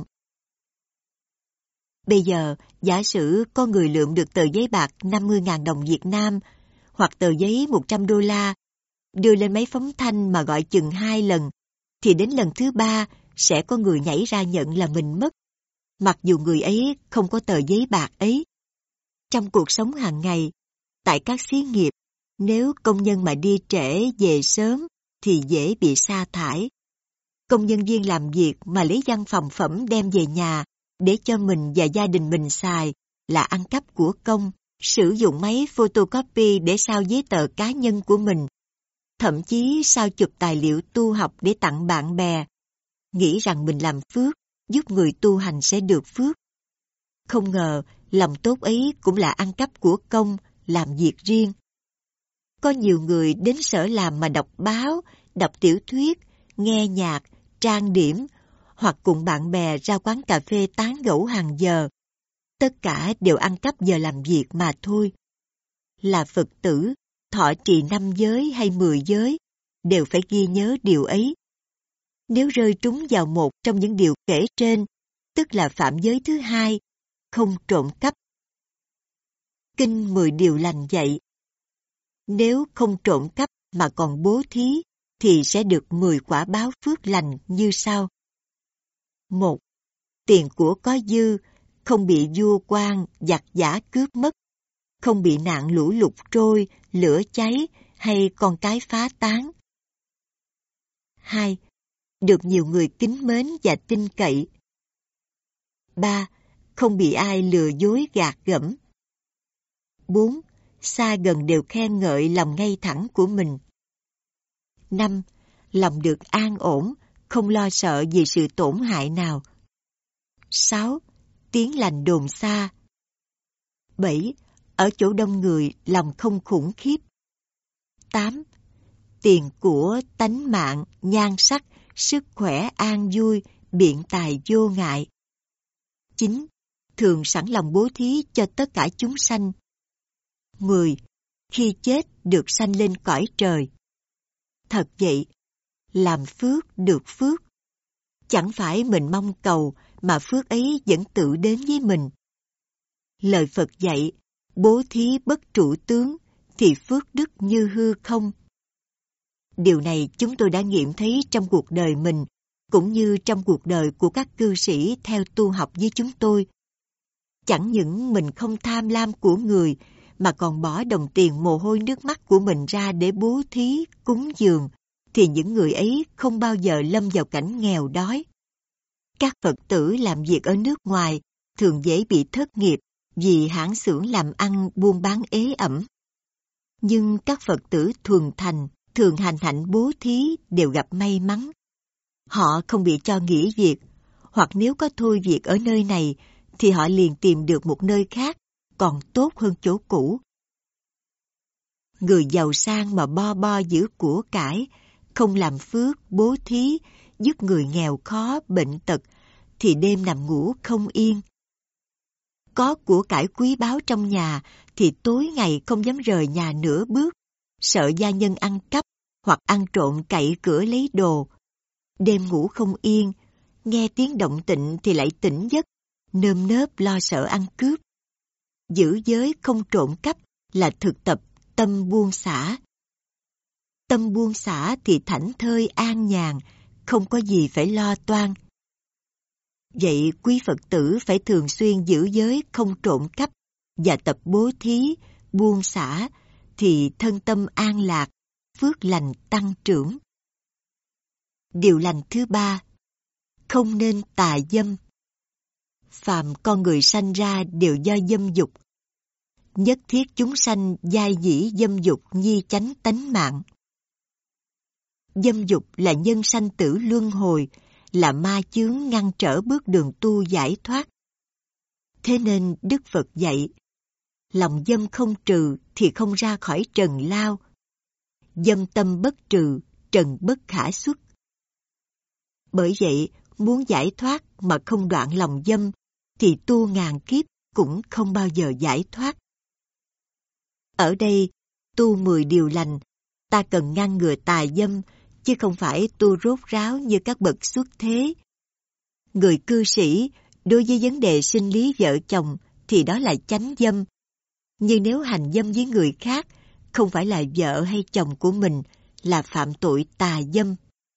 A: Bây giờ, giả sử có người lượm được tờ giấy bạc 50.000 đồng Việt Nam hoặc tờ giấy 100 đô la, đưa lên máy phóng thanh mà gọi chừng 2 lần, thì đến lần thứ 3 sẽ có người nhảy ra nhận là mình mất, mặc dù người ấy không có tờ giấy bạc ấy. Trong cuộc sống hàng ngày, tại các xí nghiệp, nếu công nhân mà đi trễ về sớm thì dễ bị sa thải. Công nhân viên làm việc mà lấy văn phòng phẩm đem về nhà để cho mình và gia đình mình xài là ăn cắp của công, sử dụng máy photocopy để sao giấy tờ cá nhân của mình, thậm chí sao chụp tài liệu tu học để tặng bạn bè, nghĩ rằng mình làm phước, giúp người tu hành sẽ được phước. Không ngờ, lòng tốt ấy cũng là ăn cắp của công, làm việc riêng. Có nhiều người đến sở làm mà đọc báo, đọc tiểu thuyết, nghe nhạc, trang điểm, hoặc cùng bạn bè ra quán cà phê tán gẫu hàng giờ. Tất cả đều ăn cắp giờ làm việc mà thôi. Là Phật tử, thọ trì 5 giới hay 10 giới, đều phải ghi nhớ điều ấy. Nếu rơi trúng vào một trong những điều kể trên, tức là phạm giới thứ 2, không trộm cắp. Kinh 10 điều lành dạy, nếu không trộm cắp mà còn bố thí, thì sẽ được 10 quả báo phước lành như sau. 1. Tiền của có dư, không bị vua quan, giặc giã cướp mất, không bị nạn lũ lụt trôi, lửa cháy hay con cái phá tán. 2. Được nhiều người kính mến và tin cậy. 3. Không bị ai lừa dối gạt gẫm. 4. Xa gần đều khen ngợi lòng ngay thẳng của mình. 5. Lòng được an ổn, không lo sợ vì sự tổn hại nào. 6. Tiếng lành đồn xa. 7. Ở chỗ đông người, lòng không khủng khiếp. 8. Tiền của, tánh mạng, nhan sắc, sức khỏe an vui, biện tài vô ngại. 9. Thường sẵn lòng bố thí cho tất cả chúng sanh. 10. Khi chết được sanh lên cõi trời. Thật vậy, làm phước được phước. Chẳng phải mình mong cầu mà phước ấy vẫn tự đến với mình. Lời Phật dạy, bố thí bất trụ tướng thì phước đức như hư không. Điều này chúng tôi đã nghiệm thấy trong cuộc đời mình, cũng như trong cuộc đời của các cư sĩ theo tu học với chúng tôi. Chẳng những mình không tham lam của người, mà còn bỏ đồng tiền mồ hôi nước mắt của mình ra để bố thí, cúng dường, thì những người ấy không bao giờ lâm vào cảnh nghèo đói. Các Phật tử làm việc ở nước ngoài thường dễ bị thất nghiệp vì hãng xưởng làm ăn buôn bán ế ẩm. Nhưng các Phật tử thuần thành, thường hành hạnh bố thí đều gặp may mắn. Họ không bị cho nghỉ việc, hoặc nếu có thôi việc ở nơi này thì họ liền tìm được một nơi khác còn tốt hơn chỗ cũ. Người giàu sang mà bo bo giữ của cải, không làm phước, bố thí, giúp người nghèo khó, bệnh tật, thì đêm nằm ngủ không yên. Có của cải quý báu trong nhà, thì tối ngày không dám rời nhà nửa bước, sợ gia nhân ăn cắp, hoặc ăn trộm cậy cửa lấy đồ. Đêm ngủ không yên, nghe tiếng động tịnh thì lại tỉnh giấc, nơm nớp lo sợ ăn cướp. Giữ giới không trộm cắp là thực tập tâm buông xả. Tâm buông xả thì thảnh thơi an nhàn, không có gì phải lo toan. Vậy quý Phật tử phải thường xuyên giữ giới không trộm cắp và tập bố thí, buông xả thì thân tâm an lạc, phước lành tăng trưởng. Điều lành thứ 3, không nên tà dâm. Phàm con người sanh ra đều do dâm dục. Nhất thiết chúng sanh giai dĩ dâm dục nhi chánh tánh mạng. Dâm dục là nhân sanh tử luân hồi, là ma chướng ngăn trở bước đường tu giải thoát. Thế nên Đức Phật dạy, lòng dâm không trừ thì không ra khỏi trần lao. Dâm tâm bất trừ, trần bất khả xuất. Bởi vậy, muốn giải thoát mà không đoạn lòng dâm, thì tu ngàn kiếp cũng không bao giờ giải thoát. Ở đây, tu 10 điều lành, ta cần ngăn ngừa tà dâm, chứ không phải tu rốt ráo như các bậc xuất thế. Người cư sĩ, đối với vấn đề sinh lý vợ chồng, thì đó là chánh dâm. Nhưng nếu hành dâm với người khác, không phải là vợ hay chồng của mình, là phạm tội tà dâm.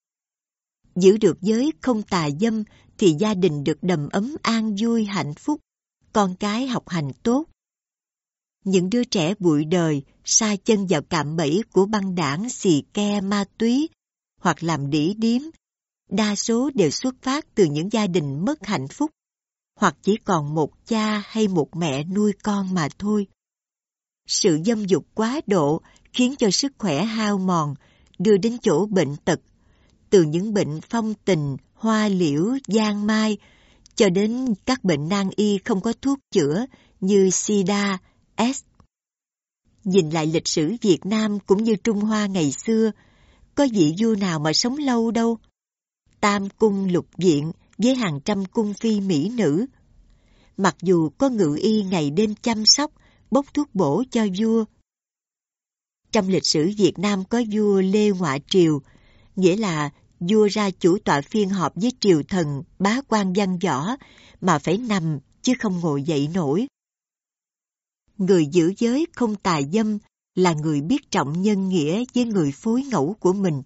A: Giữ được giới không tà dâm, thì gia đình được đầm ấm an vui hạnh phúc, con cái học hành tốt. Những đứa trẻ bụi đời sa chân vào cạm bẫy của băng đảng xì ke ma túy hoặc làm đĩ điếm, đa số đều xuất phát từ những gia đình mất hạnh phúc, hoặc chỉ còn một cha hay một mẹ nuôi con mà thôi. Sự dâm dục quá độ khiến cho sức khỏe hao mòn, đưa đến chỗ bệnh tật, từ những bệnh phong tình, hoa liễu, giang mai, cho đến các bệnh nan y không có thuốc chữa như SIDA, AIDS. Nhìn lại lịch sử Việt Nam cũng như Trung Hoa ngày xưa, có vị vua nào mà sống lâu đâu. Tam cung lục viện với hàng trăm cung phi mỹ nữ. Mặc dù có ngự y ngày đêm chăm sóc, bốc thuốc bổ cho vua. Trong lịch sử Việt Nam có vua Lê Ngoạ Triều, nghĩa là vua ra chủ tọa phiên họp với triều thần, bá quan văn võ, mà phải nằm chứ không ngồi dậy nổi. Người giữ giới không tà dâm là người biết trọng nhân nghĩa với người phối ngẫu của mình.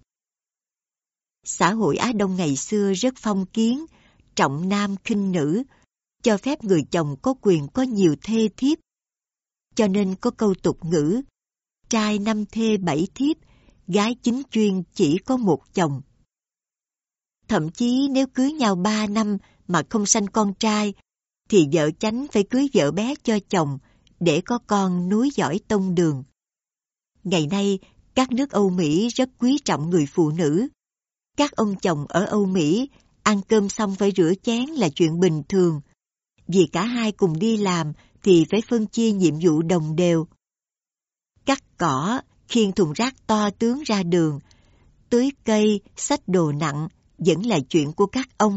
A: Xã hội Á Đông ngày xưa rất phong kiến, trọng nam khinh nữ, cho phép người chồng có quyền có nhiều thê thiếp. Cho nên có câu tục ngữ, trai 5 thê 7 thiếp, gái chính chuyên chỉ có một chồng. Thậm chí nếu cưới nhau 3 năm mà không sanh con trai, thì vợ chánh phải cưới vợ bé cho chồng để có con nối dõi tông đường. Ngày nay, các nước Âu Mỹ rất quý trọng người phụ nữ. Các ông chồng ở Âu Mỹ ăn cơm xong phải rửa chén là chuyện bình thường. Vì cả hai cùng đi làm thì phải phân chia nhiệm vụ đồng đều. Cắt cỏ, khiêng thùng rác to tướng ra đường, tưới cây, xách đồ nặng vẫn là chuyện của các ông.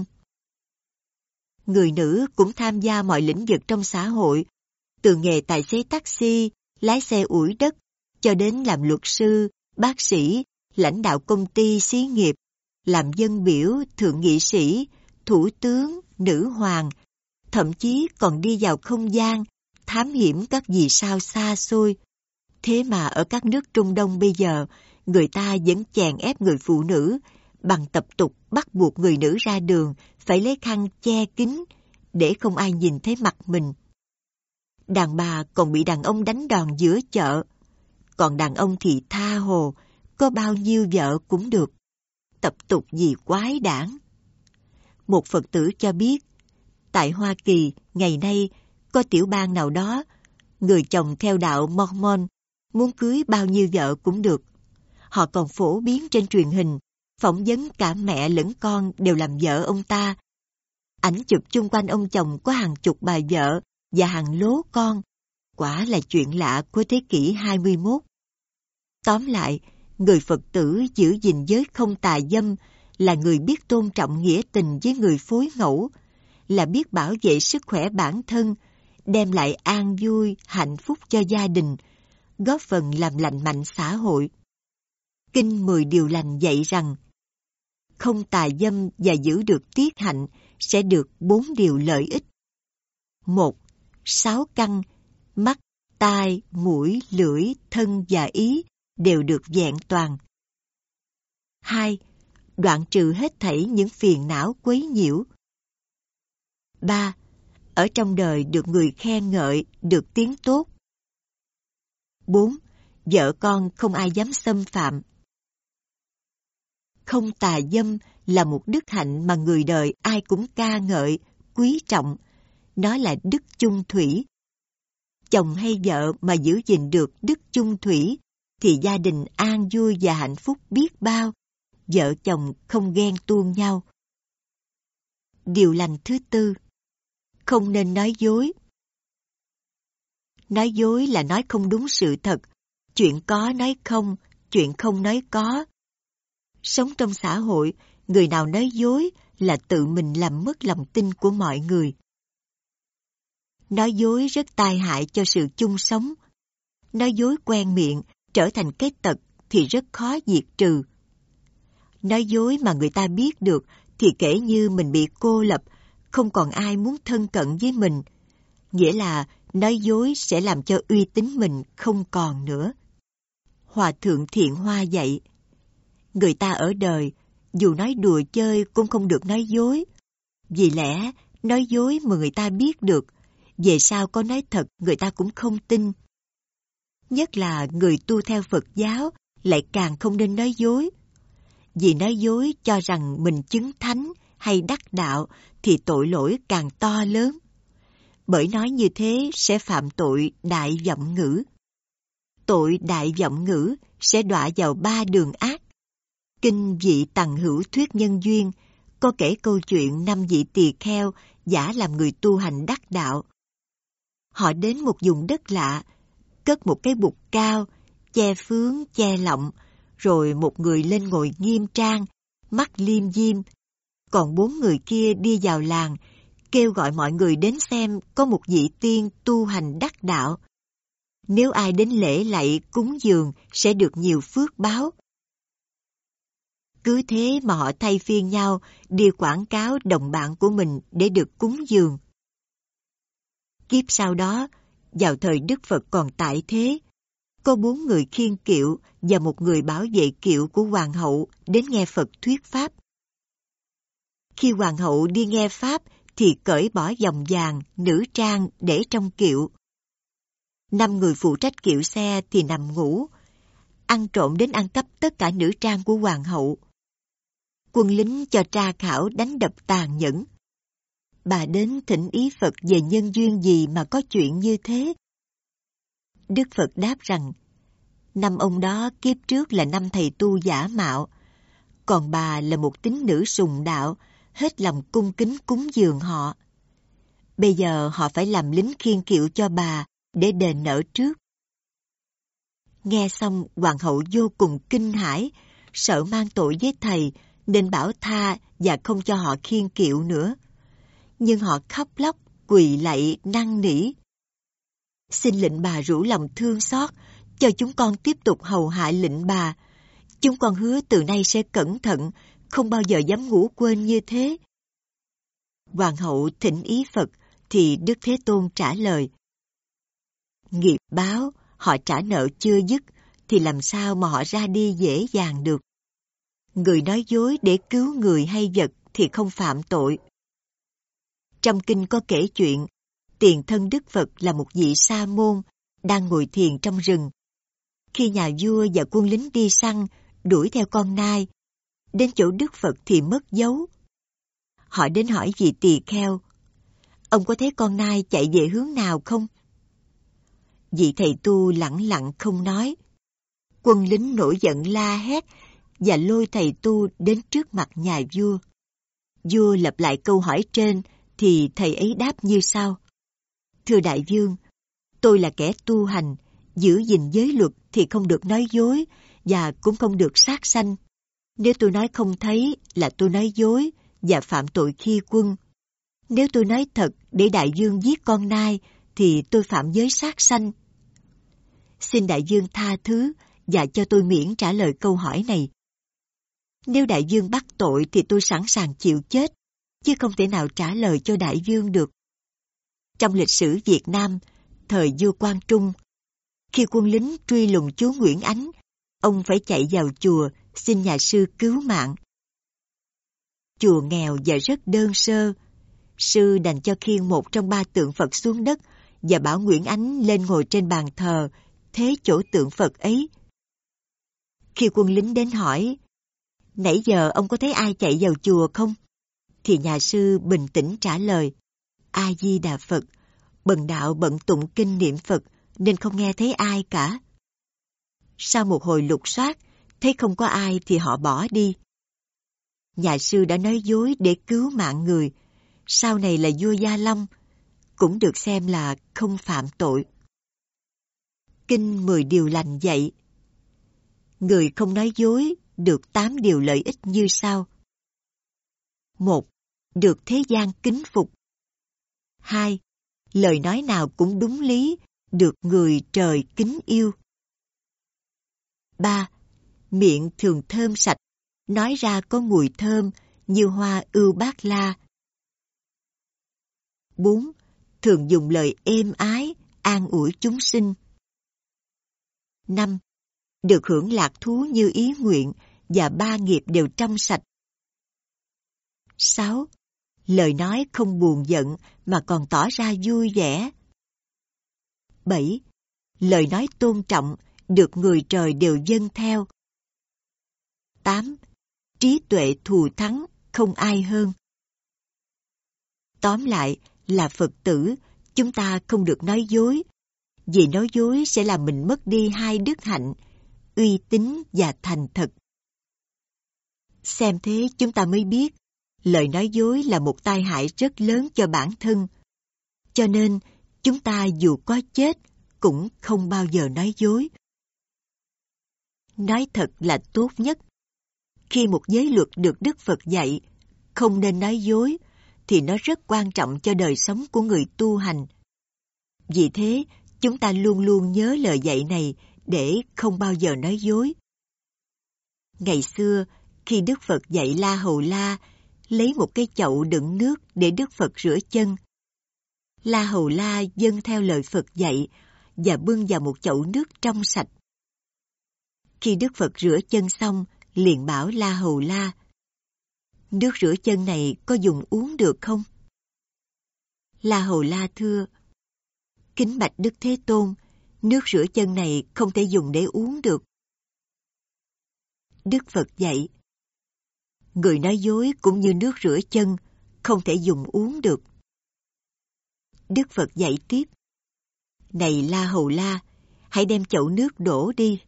A: Người nữ cũng tham gia mọi lĩnh vực trong xã hội, từ nghề tài xế taxi, lái xe ủi đất, cho đến làm luật sư, bác sĩ, lãnh đạo công ty, xí nghiệp, làm dân biểu, thượng nghị sĩ, thủ tướng, nữ hoàng, thậm chí còn đi vào không gian, thám hiểm các vì sao xa xôi. Thế mà ở các nước Trung Đông bây giờ, người ta vẫn chèn ép người phụ nữ bằng tập tục bắt buộc người nữ ra đường phải lấy khăn che kín để không ai nhìn thấy mặt mình. Đàn bà còn bị đàn ông đánh đòn giữa chợ, còn đàn ông thì tha hồ, có bao nhiêu vợ cũng được. Tập tục gì quái đản. Một Phật tử cho biết, tại Hoa Kỳ ngày nay có tiểu bang nào đó, người chồng theo đạo Mormon muốn cưới bao nhiêu vợ cũng được. Họ còn phổ biến trên truyền hình, phỏng vấn cả mẹ lẫn con đều làm vợ ông ta. Ảnh chụp chung quanh ông chồng có hàng chục bà vợ và hàng lố con. Quả là chuyện lạ của thế kỷ 21. Tóm lại, người Phật tử giữ gìn giới không tà dâm là người biết tôn trọng nghĩa tình với người phối ngẫu, là biết bảo vệ sức khỏe bản thân, đem lại an vui, hạnh phúc cho gia đình, góp phần làm lành mạnh xã hội. Kinh 10 điều lành dạy rằng, không tà dâm và giữ được tiết hạnh sẽ được 4 điều lợi ích. 1. 6 căn, mắt, tai, mũi, lưỡi, thân và ý đều được vẹn toàn. 2. Đoạn trừ hết thảy những phiền não quấy nhiễu. 3. Ở trong đời được người khen ngợi, được tiếng tốt. 4. Vợ con không ai dám xâm phạm. Không tà dâm là một đức hạnh mà người đời ai cũng ca ngợi, quý trọng. Nó là đức chung thủy. Chồng hay vợ mà giữ gìn được đức chung thủy thì gia đình an vui và hạnh phúc biết bao. Vợ chồng không ghen tuông nhau. Điều lành thứ 4. Không nên nói dối. Nói dối là nói không đúng sự thật, chuyện có nói không, chuyện không nói có. Sống trong xã hội, người nào nói dối là tự mình làm mất lòng tin của mọi người. Nói dối rất tai hại cho sự chung sống. Nói dối quen miệng trở thành cái tật thì rất khó diệt trừ. Nói dối mà người ta biết được thì kể như mình bị cô lập, không còn ai muốn thân cận với mình. Nghĩa là nói dối sẽ làm cho uy tín mình không còn nữa. Hòa thượng Thiện Hoa dạy, người ta ở đời, dù nói đùa chơi cũng không được nói dối. Vì lẽ, nói dối mà người ta biết được, về sau có nói thật người ta cũng không tin. Nhất là người tu theo Phật giáo lại càng không nên nói dối. Vì nói dối cho rằng mình chứng thánh hay đắc đạo thì tội lỗi càng to lớn. Bởi nói như thế sẽ phạm tội đại vọng ngữ. Tội đại vọng ngữ sẽ đọa vào 3 đường ác. Kinh Vị Tằng Hữu Thuyết Nhân Duyên có kể câu chuyện 5 vị tỳ kheo giả làm người tu hành đắc đạo. Họ đến một vùng đất lạ, cất một cái bục cao, che phướng, che lọng, rồi một người lên ngồi nghiêm trang, mắt liêm diêm. Còn 4 người kia đi vào làng, kêu gọi mọi người đến xem có một vị tiên tu hành đắc đạo. Nếu ai đến lễ lạy cúng dường sẽ được nhiều phước báo. Cứ thế mà họ thay phiên nhau đi quảng cáo đồng bạn của mình để được cúng dường. Kiếp sau đó, vào thời Đức Phật còn tại thế, có 4 người khiêng kiệu và một người bảo vệ kiệu của hoàng hậu đến nghe Phật thuyết pháp. Khi hoàng hậu đi nghe pháp thì cởi bỏ vòng vàng, nữ trang để trong kiệu. 5 người phụ trách kiệu xe thì nằm ngủ, ăn trộm đến ăn cắp tất cả nữ trang của hoàng hậu. Quân lính cho tra khảo đánh đập tàn nhẫn. Bà đến thỉnh ý Phật về nhân duyên gì mà có chuyện như thế. Đức Phật đáp rằng, 5 ông đó kiếp trước là 5 thầy tu giả mạo, còn bà là một tín nữ sùng đạo, hết lòng cung kính cúng dường họ. Bây giờ họ phải làm lính khiêng kiệu cho bà để đền nợ trước. Nghe xong hoàng hậu vô cùng kinh hãi, sợ mang tội với thầy nên bảo tha và không cho họ khiêng kiệu nữa. Nhưng họ khóc lóc, quỳ lạy, năn nỉ. Xin lệnh bà rủ lòng thương xót, cho chúng con tiếp tục hầu hạ lệnh bà. Chúng con hứa từ nay sẽ cẩn thận, không bao giờ dám ngủ quên như thế. Hoàng hậu thỉnh ý Phật thì Đức Thế Tôn trả lời, nghiệp báo, họ trả nợ chưa dứt thì làm sao mà họ ra đi dễ dàng được. Người nói dối để cứu người hay vật thì không phạm tội. Trong kinh có kể chuyện, tiền thân Đức Phật là một vị sa môn, đang ngồi thiền trong rừng. Khi nhà vua và quân lính đi săn, đuổi theo con nai, đến chỗ Đức Phật thì mất dấu. Họ đến hỏi vị tỳ kheo, ông có thấy con nai chạy về hướng nào không? Vị thầy tu lẳng lặng không nói. Quân lính nổi giận la hét và lôi thầy tu đến trước mặt nhà vua. Vua lặp lại câu hỏi trên thì thầy ấy đáp như sau. Thưa đại vương, tôi là kẻ tu hành, giữ gìn giới luật thì không được nói dối và cũng không được sát sanh. Nếu tôi nói không thấy là tôi nói dối và phạm tội khi quân. Nếu tôi nói thật để đại vương giết con nai thì tôi phạm giới sát sanh. Xin đại vương tha thứ và cho tôi miễn trả lời câu hỏi này. Nếu đại vương bắt tội thì tôi sẵn sàng chịu chết, chứ không thể nào trả lời cho đại vương được. Trong lịch sử Việt Nam, thời vua Quang Trung, khi quân lính truy lùng chúa Nguyễn Ánh, ông phải chạy vào chùa xin nhà sư cứu mạng. Chùa nghèo và rất đơn sơ. Sư đành cho khiêng một trong 3 tượng Phật xuống đất và bảo Nguyễn Ánh lên ngồi trên bàn thờ, thế chỗ tượng Phật ấy. Khi quân lính đến hỏi, nãy giờ ông có thấy ai chạy vào chùa không? Thì nhà sư bình tĩnh trả lời, A Di Đà Phật, bần đạo bận tụng kinh niệm Phật nên không nghe thấy ai cả. Sau một hồi lục soát, thấy không có ai thì họ bỏ đi. Nhà sư đã nói dối để cứu mạng người, sau này là vua Gia Long, cũng được xem là không phạm tội. Kinh 10 điều lành dạy, người không nói dối được 8 điều lợi ích như sau. 1. Được thế gian kính phục. 2. Lời nói nào cũng đúng lý, được người trời kính yêu. 3. Miệng thường thơm sạch, nói ra có mùi thơm như hoa ưu bát la. 4. Thường dùng lời êm ái, an ủi chúng sinh. 5. Được hưởng lạc thú như ý nguyện và 3 nghiệp đều trong sạch. 6. Lời nói không buồn giận mà còn tỏ ra vui vẻ. 7. Lời nói tôn trọng, được người trời đều vâng theo. 8. Trí tuệ thù thắng, không ai hơn. Tóm lại là Phật tử, chúng ta không được nói dối, vì nói dối sẽ làm mình mất đi 2 đức hạnh, uy tín và thành thật. Xem thế chúng ta mới biết, lời nói dối là một tai hại rất lớn cho bản thân. Cho nên, chúng ta dù có chết, cũng không bao giờ nói dối. Nói thật là tốt nhất. Khi một giới luật được Đức Phật dạy, không nên nói dối, thì nó rất quan trọng cho đời sống của người tu hành. Vì thế, chúng ta luôn luôn nhớ lời dạy này để không bao giờ nói dối. Ngày xưa, khi Đức Phật dạy La Hầu La, lấy một cái chậu đựng nước để Đức Phật rửa chân. La Hầu La vâng theo lời Phật dạy và bưng vào một chậu nước trong sạch. Khi Đức Phật rửa chân xong, liền bảo La Hầu La, nước rửa chân này có dùng uống được không? La Hầu La thưa, kính bạch Đức Thế Tôn, nước rửa chân này không thể dùng để uống được. Đức Phật dạy, người nói dối cũng như nước rửa chân, không thể dùng uống được. Đức Phật dạy tiếp, này La Hầu La, hãy đem chậu nước đổ đi.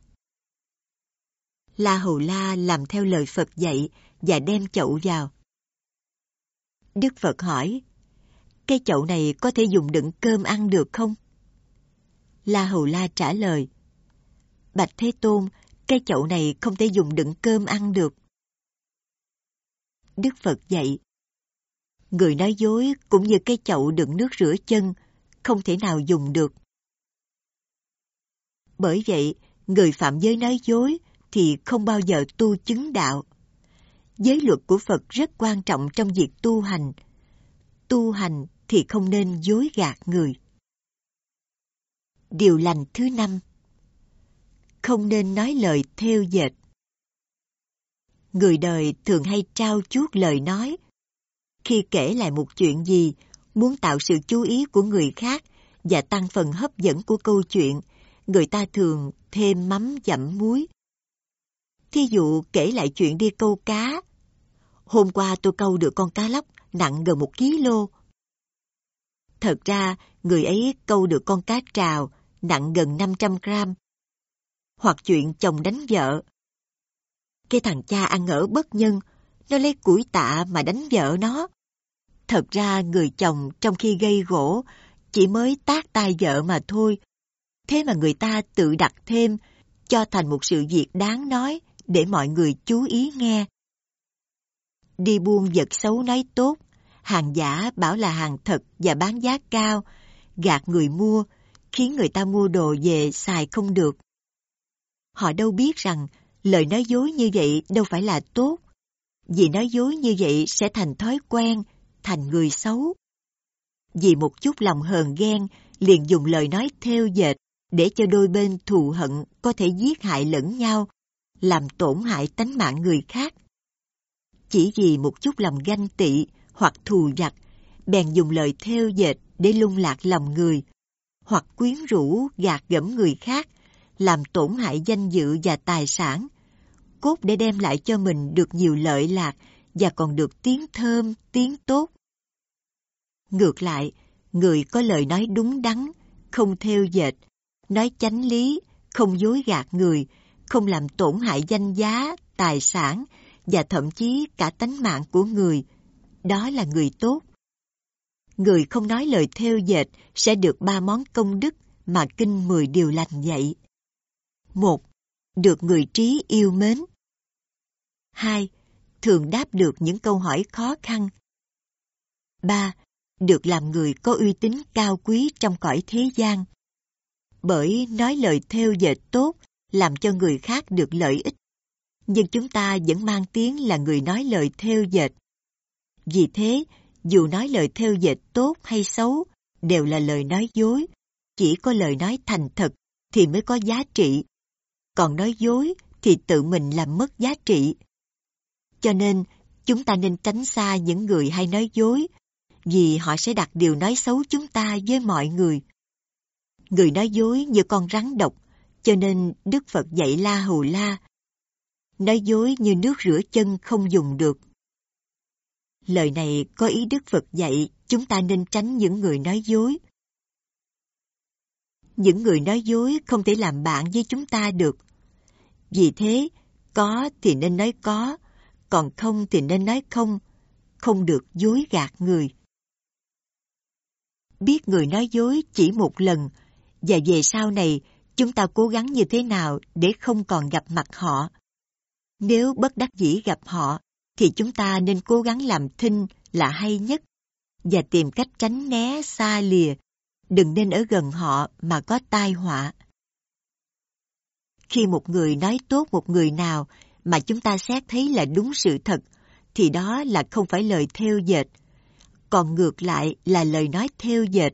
A: La Hầu La làm theo lời Phật dạy và đem chậu vào. Đức Phật hỏi, cái chậu này có thể dùng đựng cơm ăn được không? La Hầu La trả lời, bạch Thế Tôn, cái chậu này không thể dùng đựng cơm ăn được. Đức Phật dạy, người nói dối cũng như cái chậu đựng nước rửa chân, không thể nào dùng được. Bởi vậy, người phạm giới nói dối thì không bao giờ tu chứng đạo. Giới luật của Phật rất quan trọng trong việc tu hành. Tu hành thì không nên dối gạt người. Điều lành thứ 5. Không nên nói lời thêu dệt. Người đời thường hay trao chuốt lời nói. Khi kể lại một chuyện gì, muốn tạo sự chú ý của người khác và tăng phần hấp dẫn của câu chuyện, người ta thường thêm mắm dặm muối. Thí dụ kể lại chuyện đi câu cá. Hôm qua tôi câu được con cá lóc nặng gần 1 kg. Thật ra, người ấy câu được con cá trào nặng gần 500 gram. Hoặc chuyện chồng đánh vợ. Cái thằng cha ăn ở bất nhân, nó lấy củi tạ mà đánh vợ nó. Thật ra người chồng trong khi gây gổ chỉ mới tát tay vợ mà thôi. Thế mà người ta tự đặt thêm, cho thành một sự việc đáng nói để mọi người chú ý nghe. Đi buôn vật xấu nói tốt, hàng giả bảo là hàng thật và bán giá cao, gạt người mua, khiến người ta mua đồ về xài không được. Họ đâu biết rằng lời nói dối như vậy đâu phải là tốt, vì nói dối như vậy sẽ thành thói quen, thành người xấu. Vì một chút lòng hờn ghen, liền dùng lời nói thêu dệt để cho đôi bên thù hận có thể giết hại lẫn nhau, làm tổn hại tánh mạng người khác. Chỉ vì một chút lòng ganh tị hoặc thù vặt, bèn dùng lời thêu dệt để lung lạc lòng người, hoặc quyến rũ gạt gẫm người khác, làm tổn hại danh dự và tài sản, cốt để đem lại cho mình được nhiều lợi lạc và còn được tiếng thơm, tiếng tốt. Ngược lại, người có lời nói đúng đắn, không thêu dệt, nói chánh lý, không dối gạt người, không làm tổn hại danh giá, tài sản và thậm chí cả tánh mạng của người, đó là người tốt. Người không nói lời thêu dệt sẽ được 3 món công đức mà Kinh 10 Điều Lành dạy. 1. Được người trí yêu mến. 2. Thường đáp được những câu hỏi khó khăn. 3. Được làm người có uy tín cao quý trong cõi thế gian. Bởi nói lời thêu dệt tốt làm cho người khác được lợi ích, nhưng chúng ta vẫn mang tiếng là người nói lời thêu dệt. Vì thế, dù nói lời thêu dệt tốt hay xấu, đều là lời nói dối. Chỉ có lời nói thành thật thì mới có giá trị. Còn nói dối thì tự mình làm mất giá trị. Cho nên, chúng ta nên tránh xa những người hay nói dối, vì họ sẽ đặt điều nói xấu chúng ta với mọi người. Người nói dối như con rắn độc, cho nên Đức Phật dạy La Hầu La. Nói dối như nước rửa chân không dùng được. Lời này có ý Đức Phật dạy chúng ta nên tránh những người nói dối. Những người nói dối không thể làm bạn với chúng ta được. Vì thế, có thì nên nói có, còn không thì nên nói không, không được dối gạt người. Biết người nói dối chỉ một lần, và về sau này chúng ta cố gắng như thế nào để không còn gặp mặt họ. Nếu bất đắc dĩ gặp họ, thì chúng ta nên cố gắng làm thinh là hay nhất, và tìm cách tránh né xa lìa, đừng nên ở gần họ mà có tai họa. Khi một người nói tốt một người nào mà chúng ta xét thấy là đúng sự thật, thì đó là không phải lời thêu dệt, còn ngược lại là lời nói thêu dệt.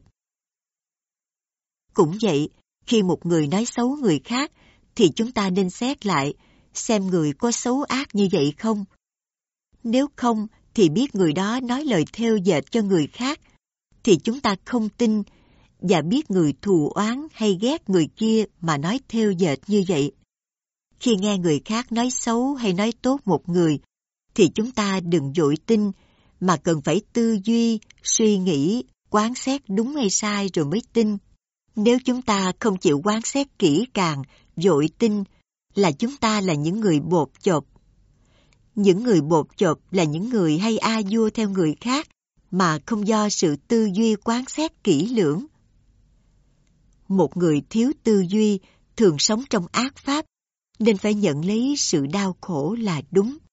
A: Cũng vậy, khi một người nói xấu người khác, thì chúng ta nên xét lại, xem người có xấu ác như vậy không. Nếu không, thì biết người đó nói lời thêu dệt cho người khác, thì chúng ta không tin, và biết người thù oán hay ghét người kia mà nói thêu dệt như vậy. Khi nghe người khác nói xấu hay nói tốt một người, thì chúng ta đừng vội tin, mà cần phải tư duy, suy nghĩ, quán xét đúng hay sai rồi mới tin. Nếu chúng ta không chịu quán xét kỹ càng, vội tin, là chúng ta là những người bột chộp. Những người bột chộp là những người hay a vua theo người khác, mà không do sự tư duy quán xét kỹ lưỡng. Một người thiếu tư duy thường sống trong ác pháp, nên phải nhận lấy sự đau khổ là đúng.